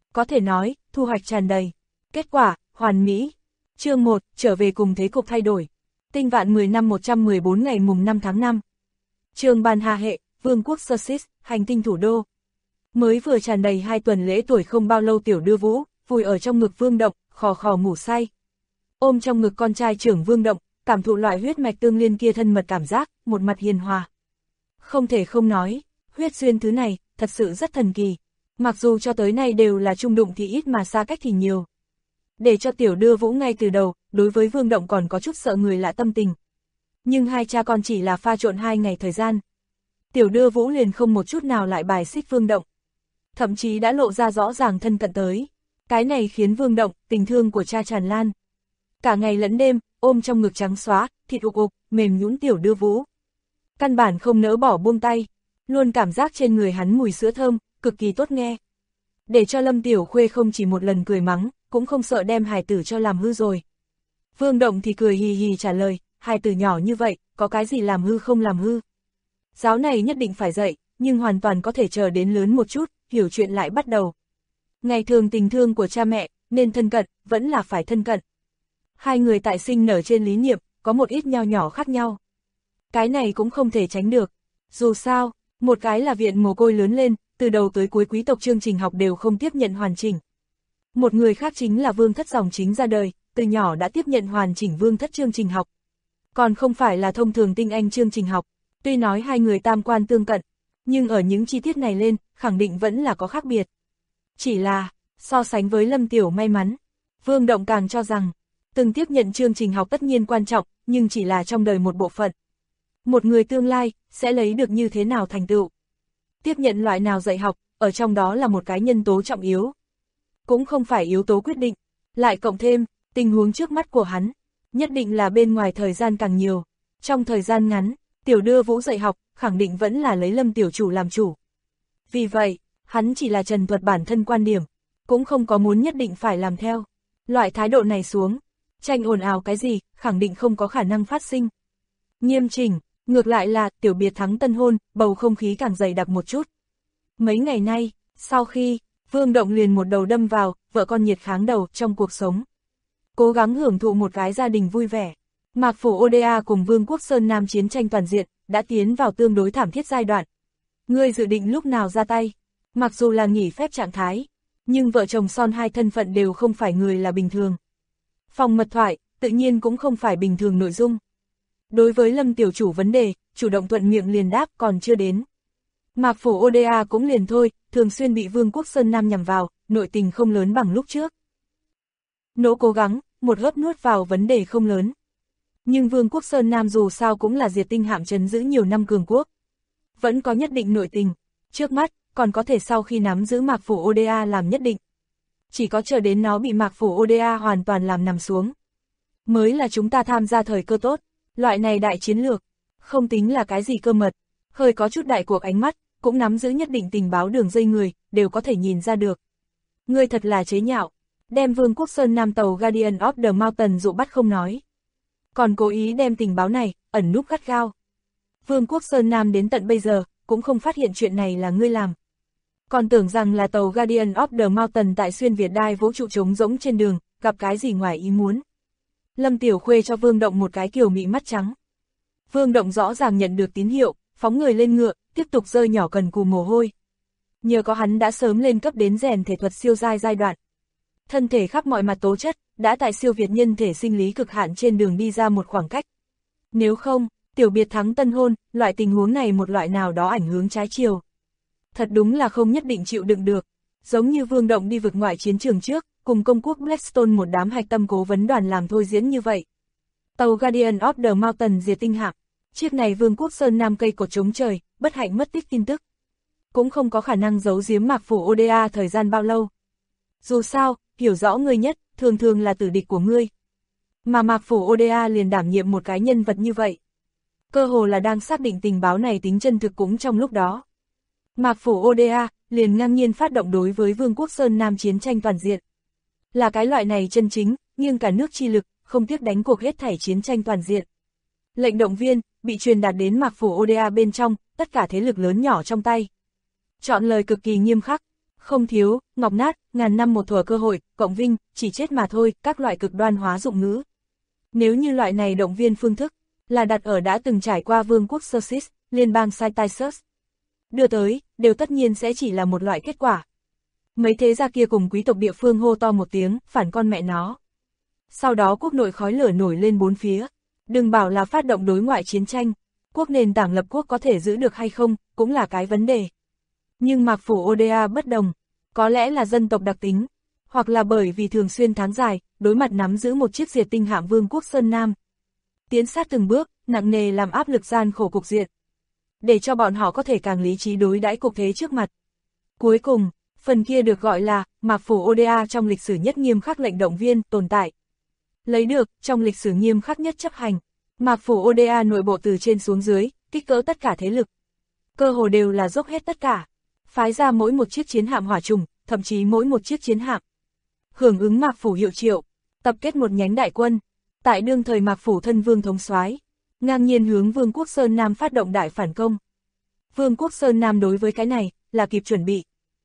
Có thể nói, thu hoạch tràn đầy. Kết quả, hoàn mỹ. Chương 1, trở về cùng thế cục thay đổi. Tinh vạn 10 năm 114 ngày mùng 5 tháng 5. Chương Ban Hà Hệ, Vương quốc Sussex, hành tinh thủ đô. Mới vừa tràn đầy 2 tuần lễ tuổi không bao lâu tiểu Đưa Vũ, vùi ở trong ngực Vương Động, khò khò ngủ say. Ôm trong ngực con trai trưởng Vương Động, cảm thụ loại huyết mạch tương liên kia thân mật cảm giác, một mặt hiền hòa. Không thể không nói, huyết duyên thứ này, thật sự rất thần kỳ. Mặc dù cho tới nay đều là chung đụng thì ít mà xa cách thì nhiều. Để cho tiểu Đưa Vũ ngay từ đầu, đối với Vương Động còn có chút sợ người lạ tâm tình. Nhưng hai cha con chỉ là pha trộn 2 ngày thời gian. Tiểu Đưa Vũ liền không một chút nào lại bài xích Vương Động. Thậm chí đã lộ ra rõ ràng thân cận tới. Cái này khiến Vương Động, tình thương của cha tràn lan. Cả ngày lẫn đêm, ôm trong ngực trắng xóa, thịt ục ục, mềm nhũn tiểu Đưa Vũ. Căn bản không nỡ bỏ buông tay, luôn cảm giác trên người hắn mùi sữa thơm, cực kỳ tốt nghe. Để cho Lâm Tiểu Khuê không chỉ một lần cười mắng, cũng không sợ đem hài tử cho làm hư rồi. Vương Động thì cười hì hì trả lời, hài tử nhỏ như vậy, có cái gì làm hư không làm hư. Giáo này nhất định phải dạy, nhưng hoàn toàn có thể chờ đến lớn một chút, hiểu chuyện lại bắt đầu. Ngày thường tình thương của cha mẹ, nên thân cận, vẫn là phải thân cận. Hai người tại sinh nở trên lý niệm, có một ít nho nhỏ khác nhau. Cái này cũng không thể tránh được. Dù sao, một cái là viện mồ côi lớn lên, từ đầu tới cuối quý tộc chương trình học đều không tiếp nhận hoàn chỉnh. Một người khác chính là vương thất dòng chính ra đời, từ nhỏ đã tiếp nhận hoàn chỉnh vương thất chương trình học. Còn không phải là thông thường tinh anh chương trình học. Tuy nói hai người tam quan tương cận, nhưng ở những chi tiết này lên, khẳng định vẫn là có khác biệt. Chỉ là, so sánh với Lâm Tiểu may mắn, Vương Động càng cho rằng, từng tiếp nhận chương trình học tất nhiên quan trọng, nhưng chỉ là trong đời một bộ phận. Một người tương lai, sẽ lấy được như thế nào thành tựu. Tiếp nhận loại nào dạy học, ở trong đó là một cái nhân tố trọng yếu. Cũng không phải yếu tố quyết định, lại cộng thêm, tình huống trước mắt của hắn, nhất định là bên ngoài thời gian càng nhiều. Trong thời gian ngắn, tiểu Đưa Vũ dạy học, khẳng định vẫn là lấy Lâm tiểu chủ làm chủ. Vì vậy, hắn chỉ là trần thuật bản thân quan điểm, cũng không có muốn nhất định phải làm theo. Loại thái độ này xuống, tranh ồn ào cái gì, khẳng định không có khả năng phát sinh. Nghiêm chỉnh, ngược lại là tiểu biệt thắng tân hôn, bầu không khí càng dày đặc một chút. Mấy ngày nay, sau khi, Vương Động liền một đầu đâm vào, vợ con nhiệt kháng đầu trong cuộc sống. Cố gắng hưởng thụ một cái gia đình vui vẻ. Mạc phủ Oda cùng Vương quốc Sơn Nam chiến tranh toàn diện, đã tiến vào tương đối thảm thiết giai đoạn. Ngươi dự định lúc nào ra tay? Mặc dù là nghỉ phép trạng thái, nhưng vợ chồng son hai thân phận đều không phải người là bình thường. Phòng mật thoại, tự nhiên cũng không phải bình thường nội dung. Đối với Lâm tiểu chủ vấn đề, chủ động thuận miệng liền đáp còn chưa đến. Mạc phủ Oda cũng liền thôi, thường xuyên bị Vương quốc Sơn Nam nhằm vào, nội tình không lớn bằng lúc trước. Nỗ cố gắng, một hớp nuốt vào vấn đề không lớn. Nhưng Vương quốc Sơn Nam dù sao cũng là diệt tinh hạm trấn giữ nhiều năm cường quốc. Vẫn có nhất định nội tình, trước mắt, còn có thể sau khi nắm giữ Mạc phủ Oda làm nhất định. Chỉ có chờ đến nó bị Mạc phủ Oda hoàn toàn làm nằm xuống. Mới là chúng ta tham gia thời cơ tốt, loại này đại chiến lược, không tính là cái gì cơ mật, hơi có chút đại cuộc ánh mắt, cũng nắm giữ nhất định tình báo đường dây người, đều có thể nhìn ra được. Ngươi thật là chế nhạo, đem Vương quốc Sơn Nam tàu Guardian of the Mountain dụ bắt không nói. Còn cố ý đem tình báo này, ẩn núp gắt gao. Vương quốc Sơn Nam đến tận bây giờ, cũng không phát hiện chuyện này là ngươi làm. Còn tưởng rằng là tàu Guardian of the Mountain tại xuyên Việt đai vũ trụ trống rỗng trên đường, gặp cái gì ngoài ý muốn. Lâm Tiểu Khuê cho Vương Động một cái kiều mị mắt trắng. Vương Động rõ ràng nhận được tín hiệu, phóng người lên ngựa, tiếp tục rơi nhỏ cần cù mồ hôi. Nhờ có hắn đã sớm lên cấp đến rèn thể thuật siêu giai đoạn. Thân thể khắp mọi mặt tố chất, đã tại siêu việt nhân thể sinh lý cực hạn trên đường đi ra một khoảng cách. Nếu không, tiểu biệt thắng tân hôn, loại tình huống này một loại nào đó ảnh hưởng trái chiều. Thật đúng là không nhất định chịu đựng được. Giống như Vương Động đi vực ngoại chiến trường trước, cùng công quốc Blackstone một đám hạch tâm cố vấn đoàn làm thôi diễn như vậy. Tàu Guardian of the Mountain diệt tinh hạm. Chiếc này Vương quốc Sơn Nam cây cột chống trời, bất hạnh mất tích tin tức. Cũng không có khả năng giấu giếm Mạc phủ Oda thời gian bao lâu. Dù sao, hiểu rõ ngươi nhất, thường thường là tử địch của ngươi. Mà Mạc phủ Oda liền đảm nhiệm một cái nhân vật như vậy. Cơ hồ là đang xác định tình báo này tính chân thực cũng trong lúc đó. Mạc phủ Oda liền ngang nhiên phát động đối với Vương quốc Sơn Nam chiến tranh toàn diện. Là cái loại này chân chính, nghiêng cả nước chi lực, không tiếc đánh cuộc hết thảy chiến tranh toàn diện. Lệnh động viên, bị truyền đạt đến Mạc phủ Oda bên trong, tất cả thế lực lớn nhỏ trong tay. Chọn lời cực kỳ nghiêm khắc, Không thiếu, ngọc nát, ngàn năm một thuở cơ hội, cộng vinh, chỉ chết mà thôi, các loại cực đoan hóa dụng ngữ. Nếu như loại này động viên phương thức, là đặt ở đã từng trải qua vương quốc Xerxes, liên bang Cytisus, đưa tới, đều tất nhiên sẽ chỉ là một loại kết quả. Mấy thế gia kia cùng quý tộc địa phương hô to một tiếng, phản con mẹ nó. Sau đó quốc nội khói lửa nổi lên bốn phía, đừng bảo là phát động đối ngoại chiến tranh, quốc nền tảng lập quốc có thể giữ được hay không, cũng là cái vấn đề. Nhưng Mạc Phủ Oda bất đồng, có lẽ là dân tộc đặc tính, hoặc là bởi vì thường xuyên tháng dài, đối mặt nắm giữ một chiếc diệt tinh hạm vương quốc Sơn Nam. Tiến sát từng bước, nặng nề làm áp lực gian khổ cục diện, để cho bọn họ có thể càng lý trí đối đãi cục thế trước mặt. Cuối cùng, phần kia được gọi là Mạc Phủ Oda trong lịch sử nhất nghiêm khắc lệnh động viên tồn tại. Lấy được, trong lịch sử nghiêm khắc nhất chấp hành, Mạc Phủ Oda nội bộ từ trên xuống dưới, kích cỡ tất cả thế lực. Cơ hồ đều là dốc hết tất cả, phái ra mỗi một chiếc chiến hạm hỏa trùng, thậm chí mỗi một chiếc chiến hạm. Hưởng ứng Mạc Phủ hiệu triệu, tập kết một nhánh đại quân, tại đương thời Mạc Phủ thân vương thống soái, ngang nhiên hướng Vương quốc Sơn Nam phát động đại phản công. Vương quốc Sơn Nam đối với cái này, là kịp chuẩn bị.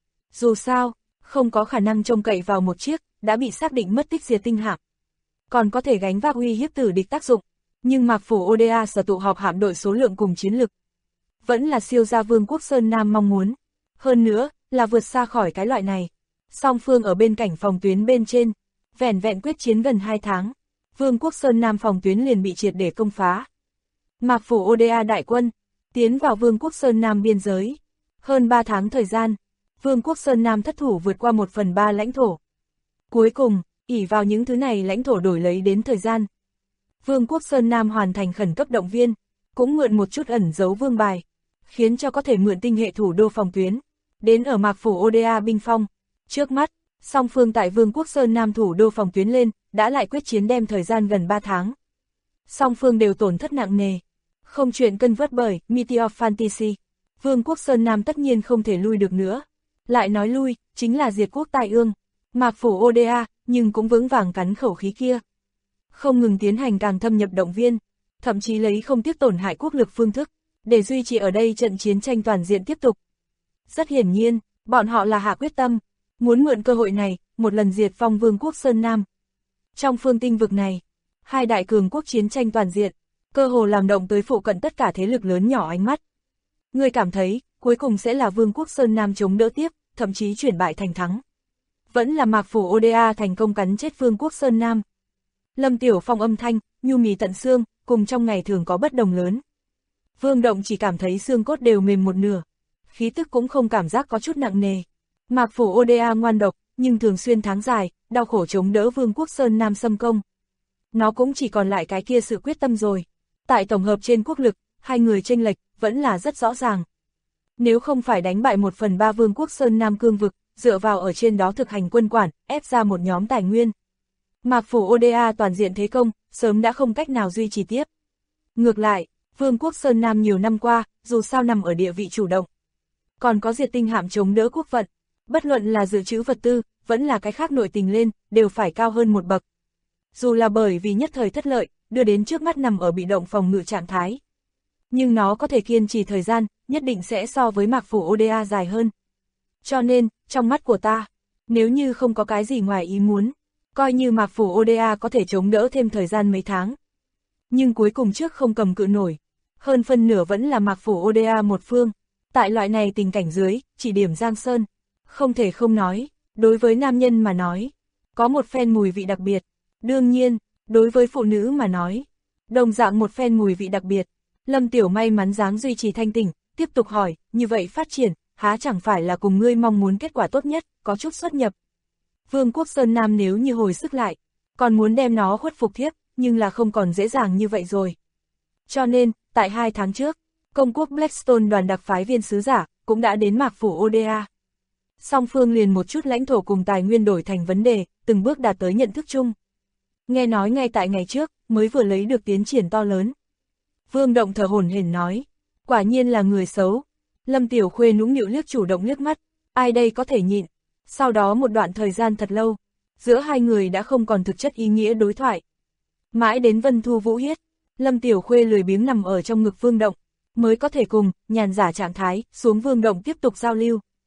Dù sao, không có khả năng trông cậy vào một chiếc, đã bị xác định mất tích diệt tinh hạm. Còn có thể gánh vác uy hiếp tử địch tác dụng, nhưng Mạc Phủ Oda sở tụ họp hạm đội số lượng cùng chiến lực, vẫn là siêu gia Vương quốc Sơn Nam mong muốn. Hơn nữa, là vượt xa khỏi cái loại này. Song phương ở bên cảnh phòng tuyến bên trên, vẻn vẹn quyết chiến gần 2 tháng, Vương quốc Sơn Nam phòng tuyến liền bị triệt để công phá. Mạc Phủ Oda đại quân, tiến vào Vương quốc Sơn Nam biên giới. Hơn 3 tháng thời gian, Vương quốc Sơn Nam thất thủ vượt qua 1/3 lãnh thổ. Cuối cùng, ỷ vào những thứ này lãnh thổ đổi lấy đến thời gian, Vương quốc Sơn Nam hoàn thành khẩn cấp động viên, cũng mượn một chút ẩn giấu vương bài, khiến cho có thể mượn tinh hệ thủ đô phòng tuyến, đến ở Mạc Phủ Oda binh phong. Trước mắt, song phương tại Vương quốc Sơn Nam thủ đô phòng tuyến lên, đã lại quyết chiến đem thời gian gần 3 tháng. Song phương đều tổn thất nặng nề, không chuyện cân vớt bởi Meteor Fantasy. Vương quốc Sơn Nam tất nhiên không thể lui được nữa. Lại nói lui, chính là diệt quốc tai ương. Mạc Phủ Oda, nhưng cũng vững vàng cắn khẩu khí kia. Không ngừng tiến hành càng thâm nhập động viên, thậm chí lấy không tiếc tổn hại quốc lực phương thức, để duy trì ở đây trận chiến tranh toàn diện tiếp tục. Rất hiển nhiên, bọn họ là hạ quyết tâm, muốn mượn cơ hội này, một lần diệt vong Vương quốc Sơn Nam. Trong phương tinh vực này, hai đại cường quốc chiến tranh toàn diện, cơ hồ làm động tới phụ cận tất cả thế lực lớn nhỏ ánh mắt. Người cảm thấy, cuối cùng sẽ là Vương quốc Sơn Nam chống đỡ tiếp, thậm chí chuyển bại thành thắng. Vẫn là Mạc Phủ Oda thành công cắn chết Vương quốc Sơn Nam. Lâm Tiểu Phong âm thanh, nhu mì tận xương, cùng trong ngày thường có bất đồng lớn. Vương Động chỉ cảm thấy xương cốt đều mềm một nửa, khí tức cũng không cảm giác có chút nặng nề. Mạc Phủ Oda ngoan độc, nhưng thường xuyên tháng dài, đau khổ chống đỡ Vương quốc Sơn Nam xâm công. Nó cũng chỉ còn lại cái kia sự quyết tâm rồi. Tại tổng hợp trên quốc lực, hai người chênh lệch, vẫn là rất rõ ràng. Nếu không phải đánh bại 1/3 Vương quốc Sơn Nam cương vực, dựa vào ở trên đó thực hành quân quản, ép ra một nhóm tài nguyên, Mạc Phủ Oda toàn diện thế công, sớm đã không cách nào duy trì tiếp. Ngược lại, Vương quốc Sơn Nam nhiều năm qua, dù sao nằm ở địa vị chủ động, còn có diệt tinh hạm chống đỡ quốc vận, bất luận là dự trữ vật tư, vẫn là cái khác nội tình lên, đều phải cao hơn một bậc. Dù là bởi vì nhất thời thất lợi, đưa đến trước mắt nằm ở bị động phòng ngự trạng thái. Nhưng nó có thể kiên trì thời gian, nhất định sẽ so với Mạc Phủ Oda dài hơn. Cho nên, trong mắt của ta, nếu như không có cái gì ngoài ý muốn, coi như Mạc Phủ Oda có thể chống đỡ thêm thời gian mấy tháng. Nhưng cuối cùng trước không cầm cự nổi, hơn phân nửa vẫn là Mạc Phủ Oda một phương. Tại loại này tình cảnh dưới, chỉ điểm Giang Sơn, không thể không nói, đối với nam nhân mà nói, có một phen mùi vị đặc biệt. Đương nhiên, đối với phụ nữ mà nói, đồng dạng một phen mùi vị đặc biệt. Lâm Tiểu may mắn dáng duy trì thanh tỉnh, tiếp tục hỏi, như vậy phát triển, há chẳng phải là cùng ngươi mong muốn kết quả tốt nhất, có chút xuất nhập. Vương quốc Sơn Nam nếu như hồi sức lại, còn muốn đem nó khuất phục thiếp, nhưng là không còn dễ dàng như vậy rồi. Cho nên, tại 2 tháng trước, công quốc Blackstone đoàn đặc phái viên sứ giả, cũng đã đến Mạc Phủ Oda. Song phương liền một chút lãnh thổ cùng tài nguyên đổi thành vấn đề, từng bước đạt tới nhận thức chung. Nghe nói ngay tại ngày trước, mới vừa lấy được tiến triển to lớn. Vương Động thở hổn hển nói, quả nhiên là người xấu. Lâm Tiểu Khuê nũng nịu liếc chủ động liếc mắt, ai đây có thể nhịn. Sau đó một đoạn thời gian thật lâu, giữa hai người đã không còn thực chất ý nghĩa đối thoại. Mãi đến Vân Thu Vũ Hiết, Lâm Tiểu Khuê lười biếng nằm ở trong ngực Vương Động, mới có thể cùng, nhàn giả trạng thái, xuống Vương Động tiếp tục giao lưu.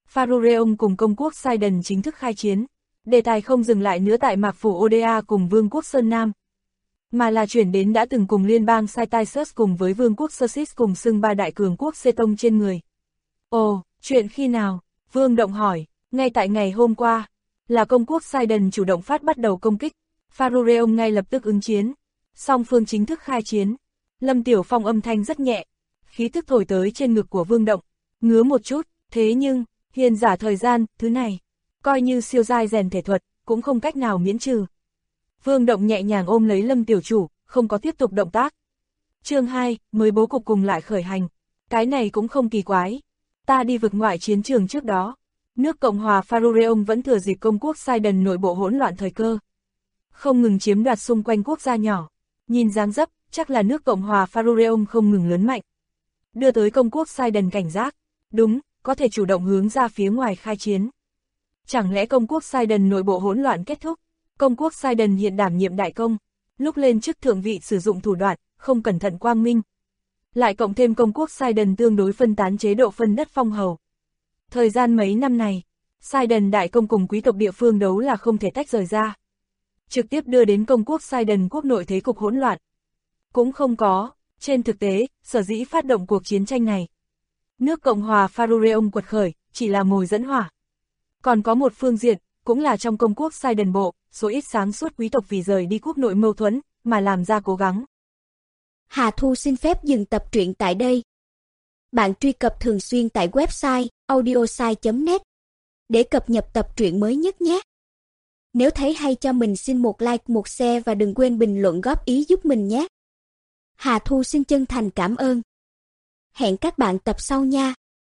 Farureon cùng công quốc Sidon chính thức khai chiến. Đề tài không dừng lại nữa tại mạc phủ Oda cùng vương quốc Sơn Nam, mà là chuyển đến đã từng cùng liên bang Saitaisus cùng với vương quốc Sursis cùng xưng ba đại cường quốc Setong trên người. Ồ, chuyện khi nào? Vương Động hỏi. Ngay tại ngày hôm qua, là công quốc Sidon chủ động bắt đầu công kích. Farureon ngay lập tức ứng chiến. Song phương chính thức khai chiến. Lâm Tiểu Phong âm thanh rất nhẹ, khí tức thổi tới trên ngực của Vương Động, ngứa một chút, thế nhưng, hiền giả thời gian, thứ này, coi như siêu giai rèn thể thuật, cũng không cách nào miễn trừ. Vương Động nhẹ nhàng ôm lấy Lâm Tiểu Chủ, không có tiếp tục động tác. Chương 2, mới bố cục cùng lại khởi hành. Cái này cũng không kỳ quái. Ta đi vực ngoại chiến trường trước đó. Nước Cộng hòa Farureon vẫn thừa dịp công quốc Sidon nội bộ hỗn loạn thời cơ, không ngừng chiếm đoạt xung quanh quốc gia nhỏ. Nhìn dáng dấp, chắc là nước Cộng hòa Farureon không ngừng lớn mạnh, đưa tới công quốc Sidon cảnh giác. Đúng, có thể chủ động hướng ra phía ngoài khai chiến. Chẳng lẽ công quốc Sidon nội bộ hỗn loạn kết thúc? Công quốc Sidon hiện đảm nhiệm đại công, lúc lên chức thượng vị sử dụng thủ đoạn, không cẩn thận quang minh. Lại cộng thêm công quốc Sidon tương đối phân tán chế độ phân đất phong hầu. Thời gian mấy năm này, Sidon đại công cùng quý tộc địa phương đấu là không thể tách rời ra, trực tiếp đưa đến công quốc Sidon quốc nội thế cục hỗn loạn. Cũng không có, trên thực tế, sở dĩ phát động cuộc chiến tranh này, nước Cộng hòa Farureon quật khởi, chỉ là mồi dẫn hỏa. Còn có một phương diện, cũng là trong công quốc Sidon bộ, số ít sáng suốt quý tộc vì rời đi quốc nội mâu thuẫn, mà làm ra cố gắng. Hà Thu xin phép dừng tập truyện tại đây. Bạn truy cập thường xuyên tại website audiosai.net để cập nhật tập truyện mới nhất nhé. Nếu thấy hay cho mình xin một like, một share và đừng quên bình luận góp ý giúp mình nhé. Hà Thu xin chân thành cảm ơn. Hẹn các bạn tập sau nha.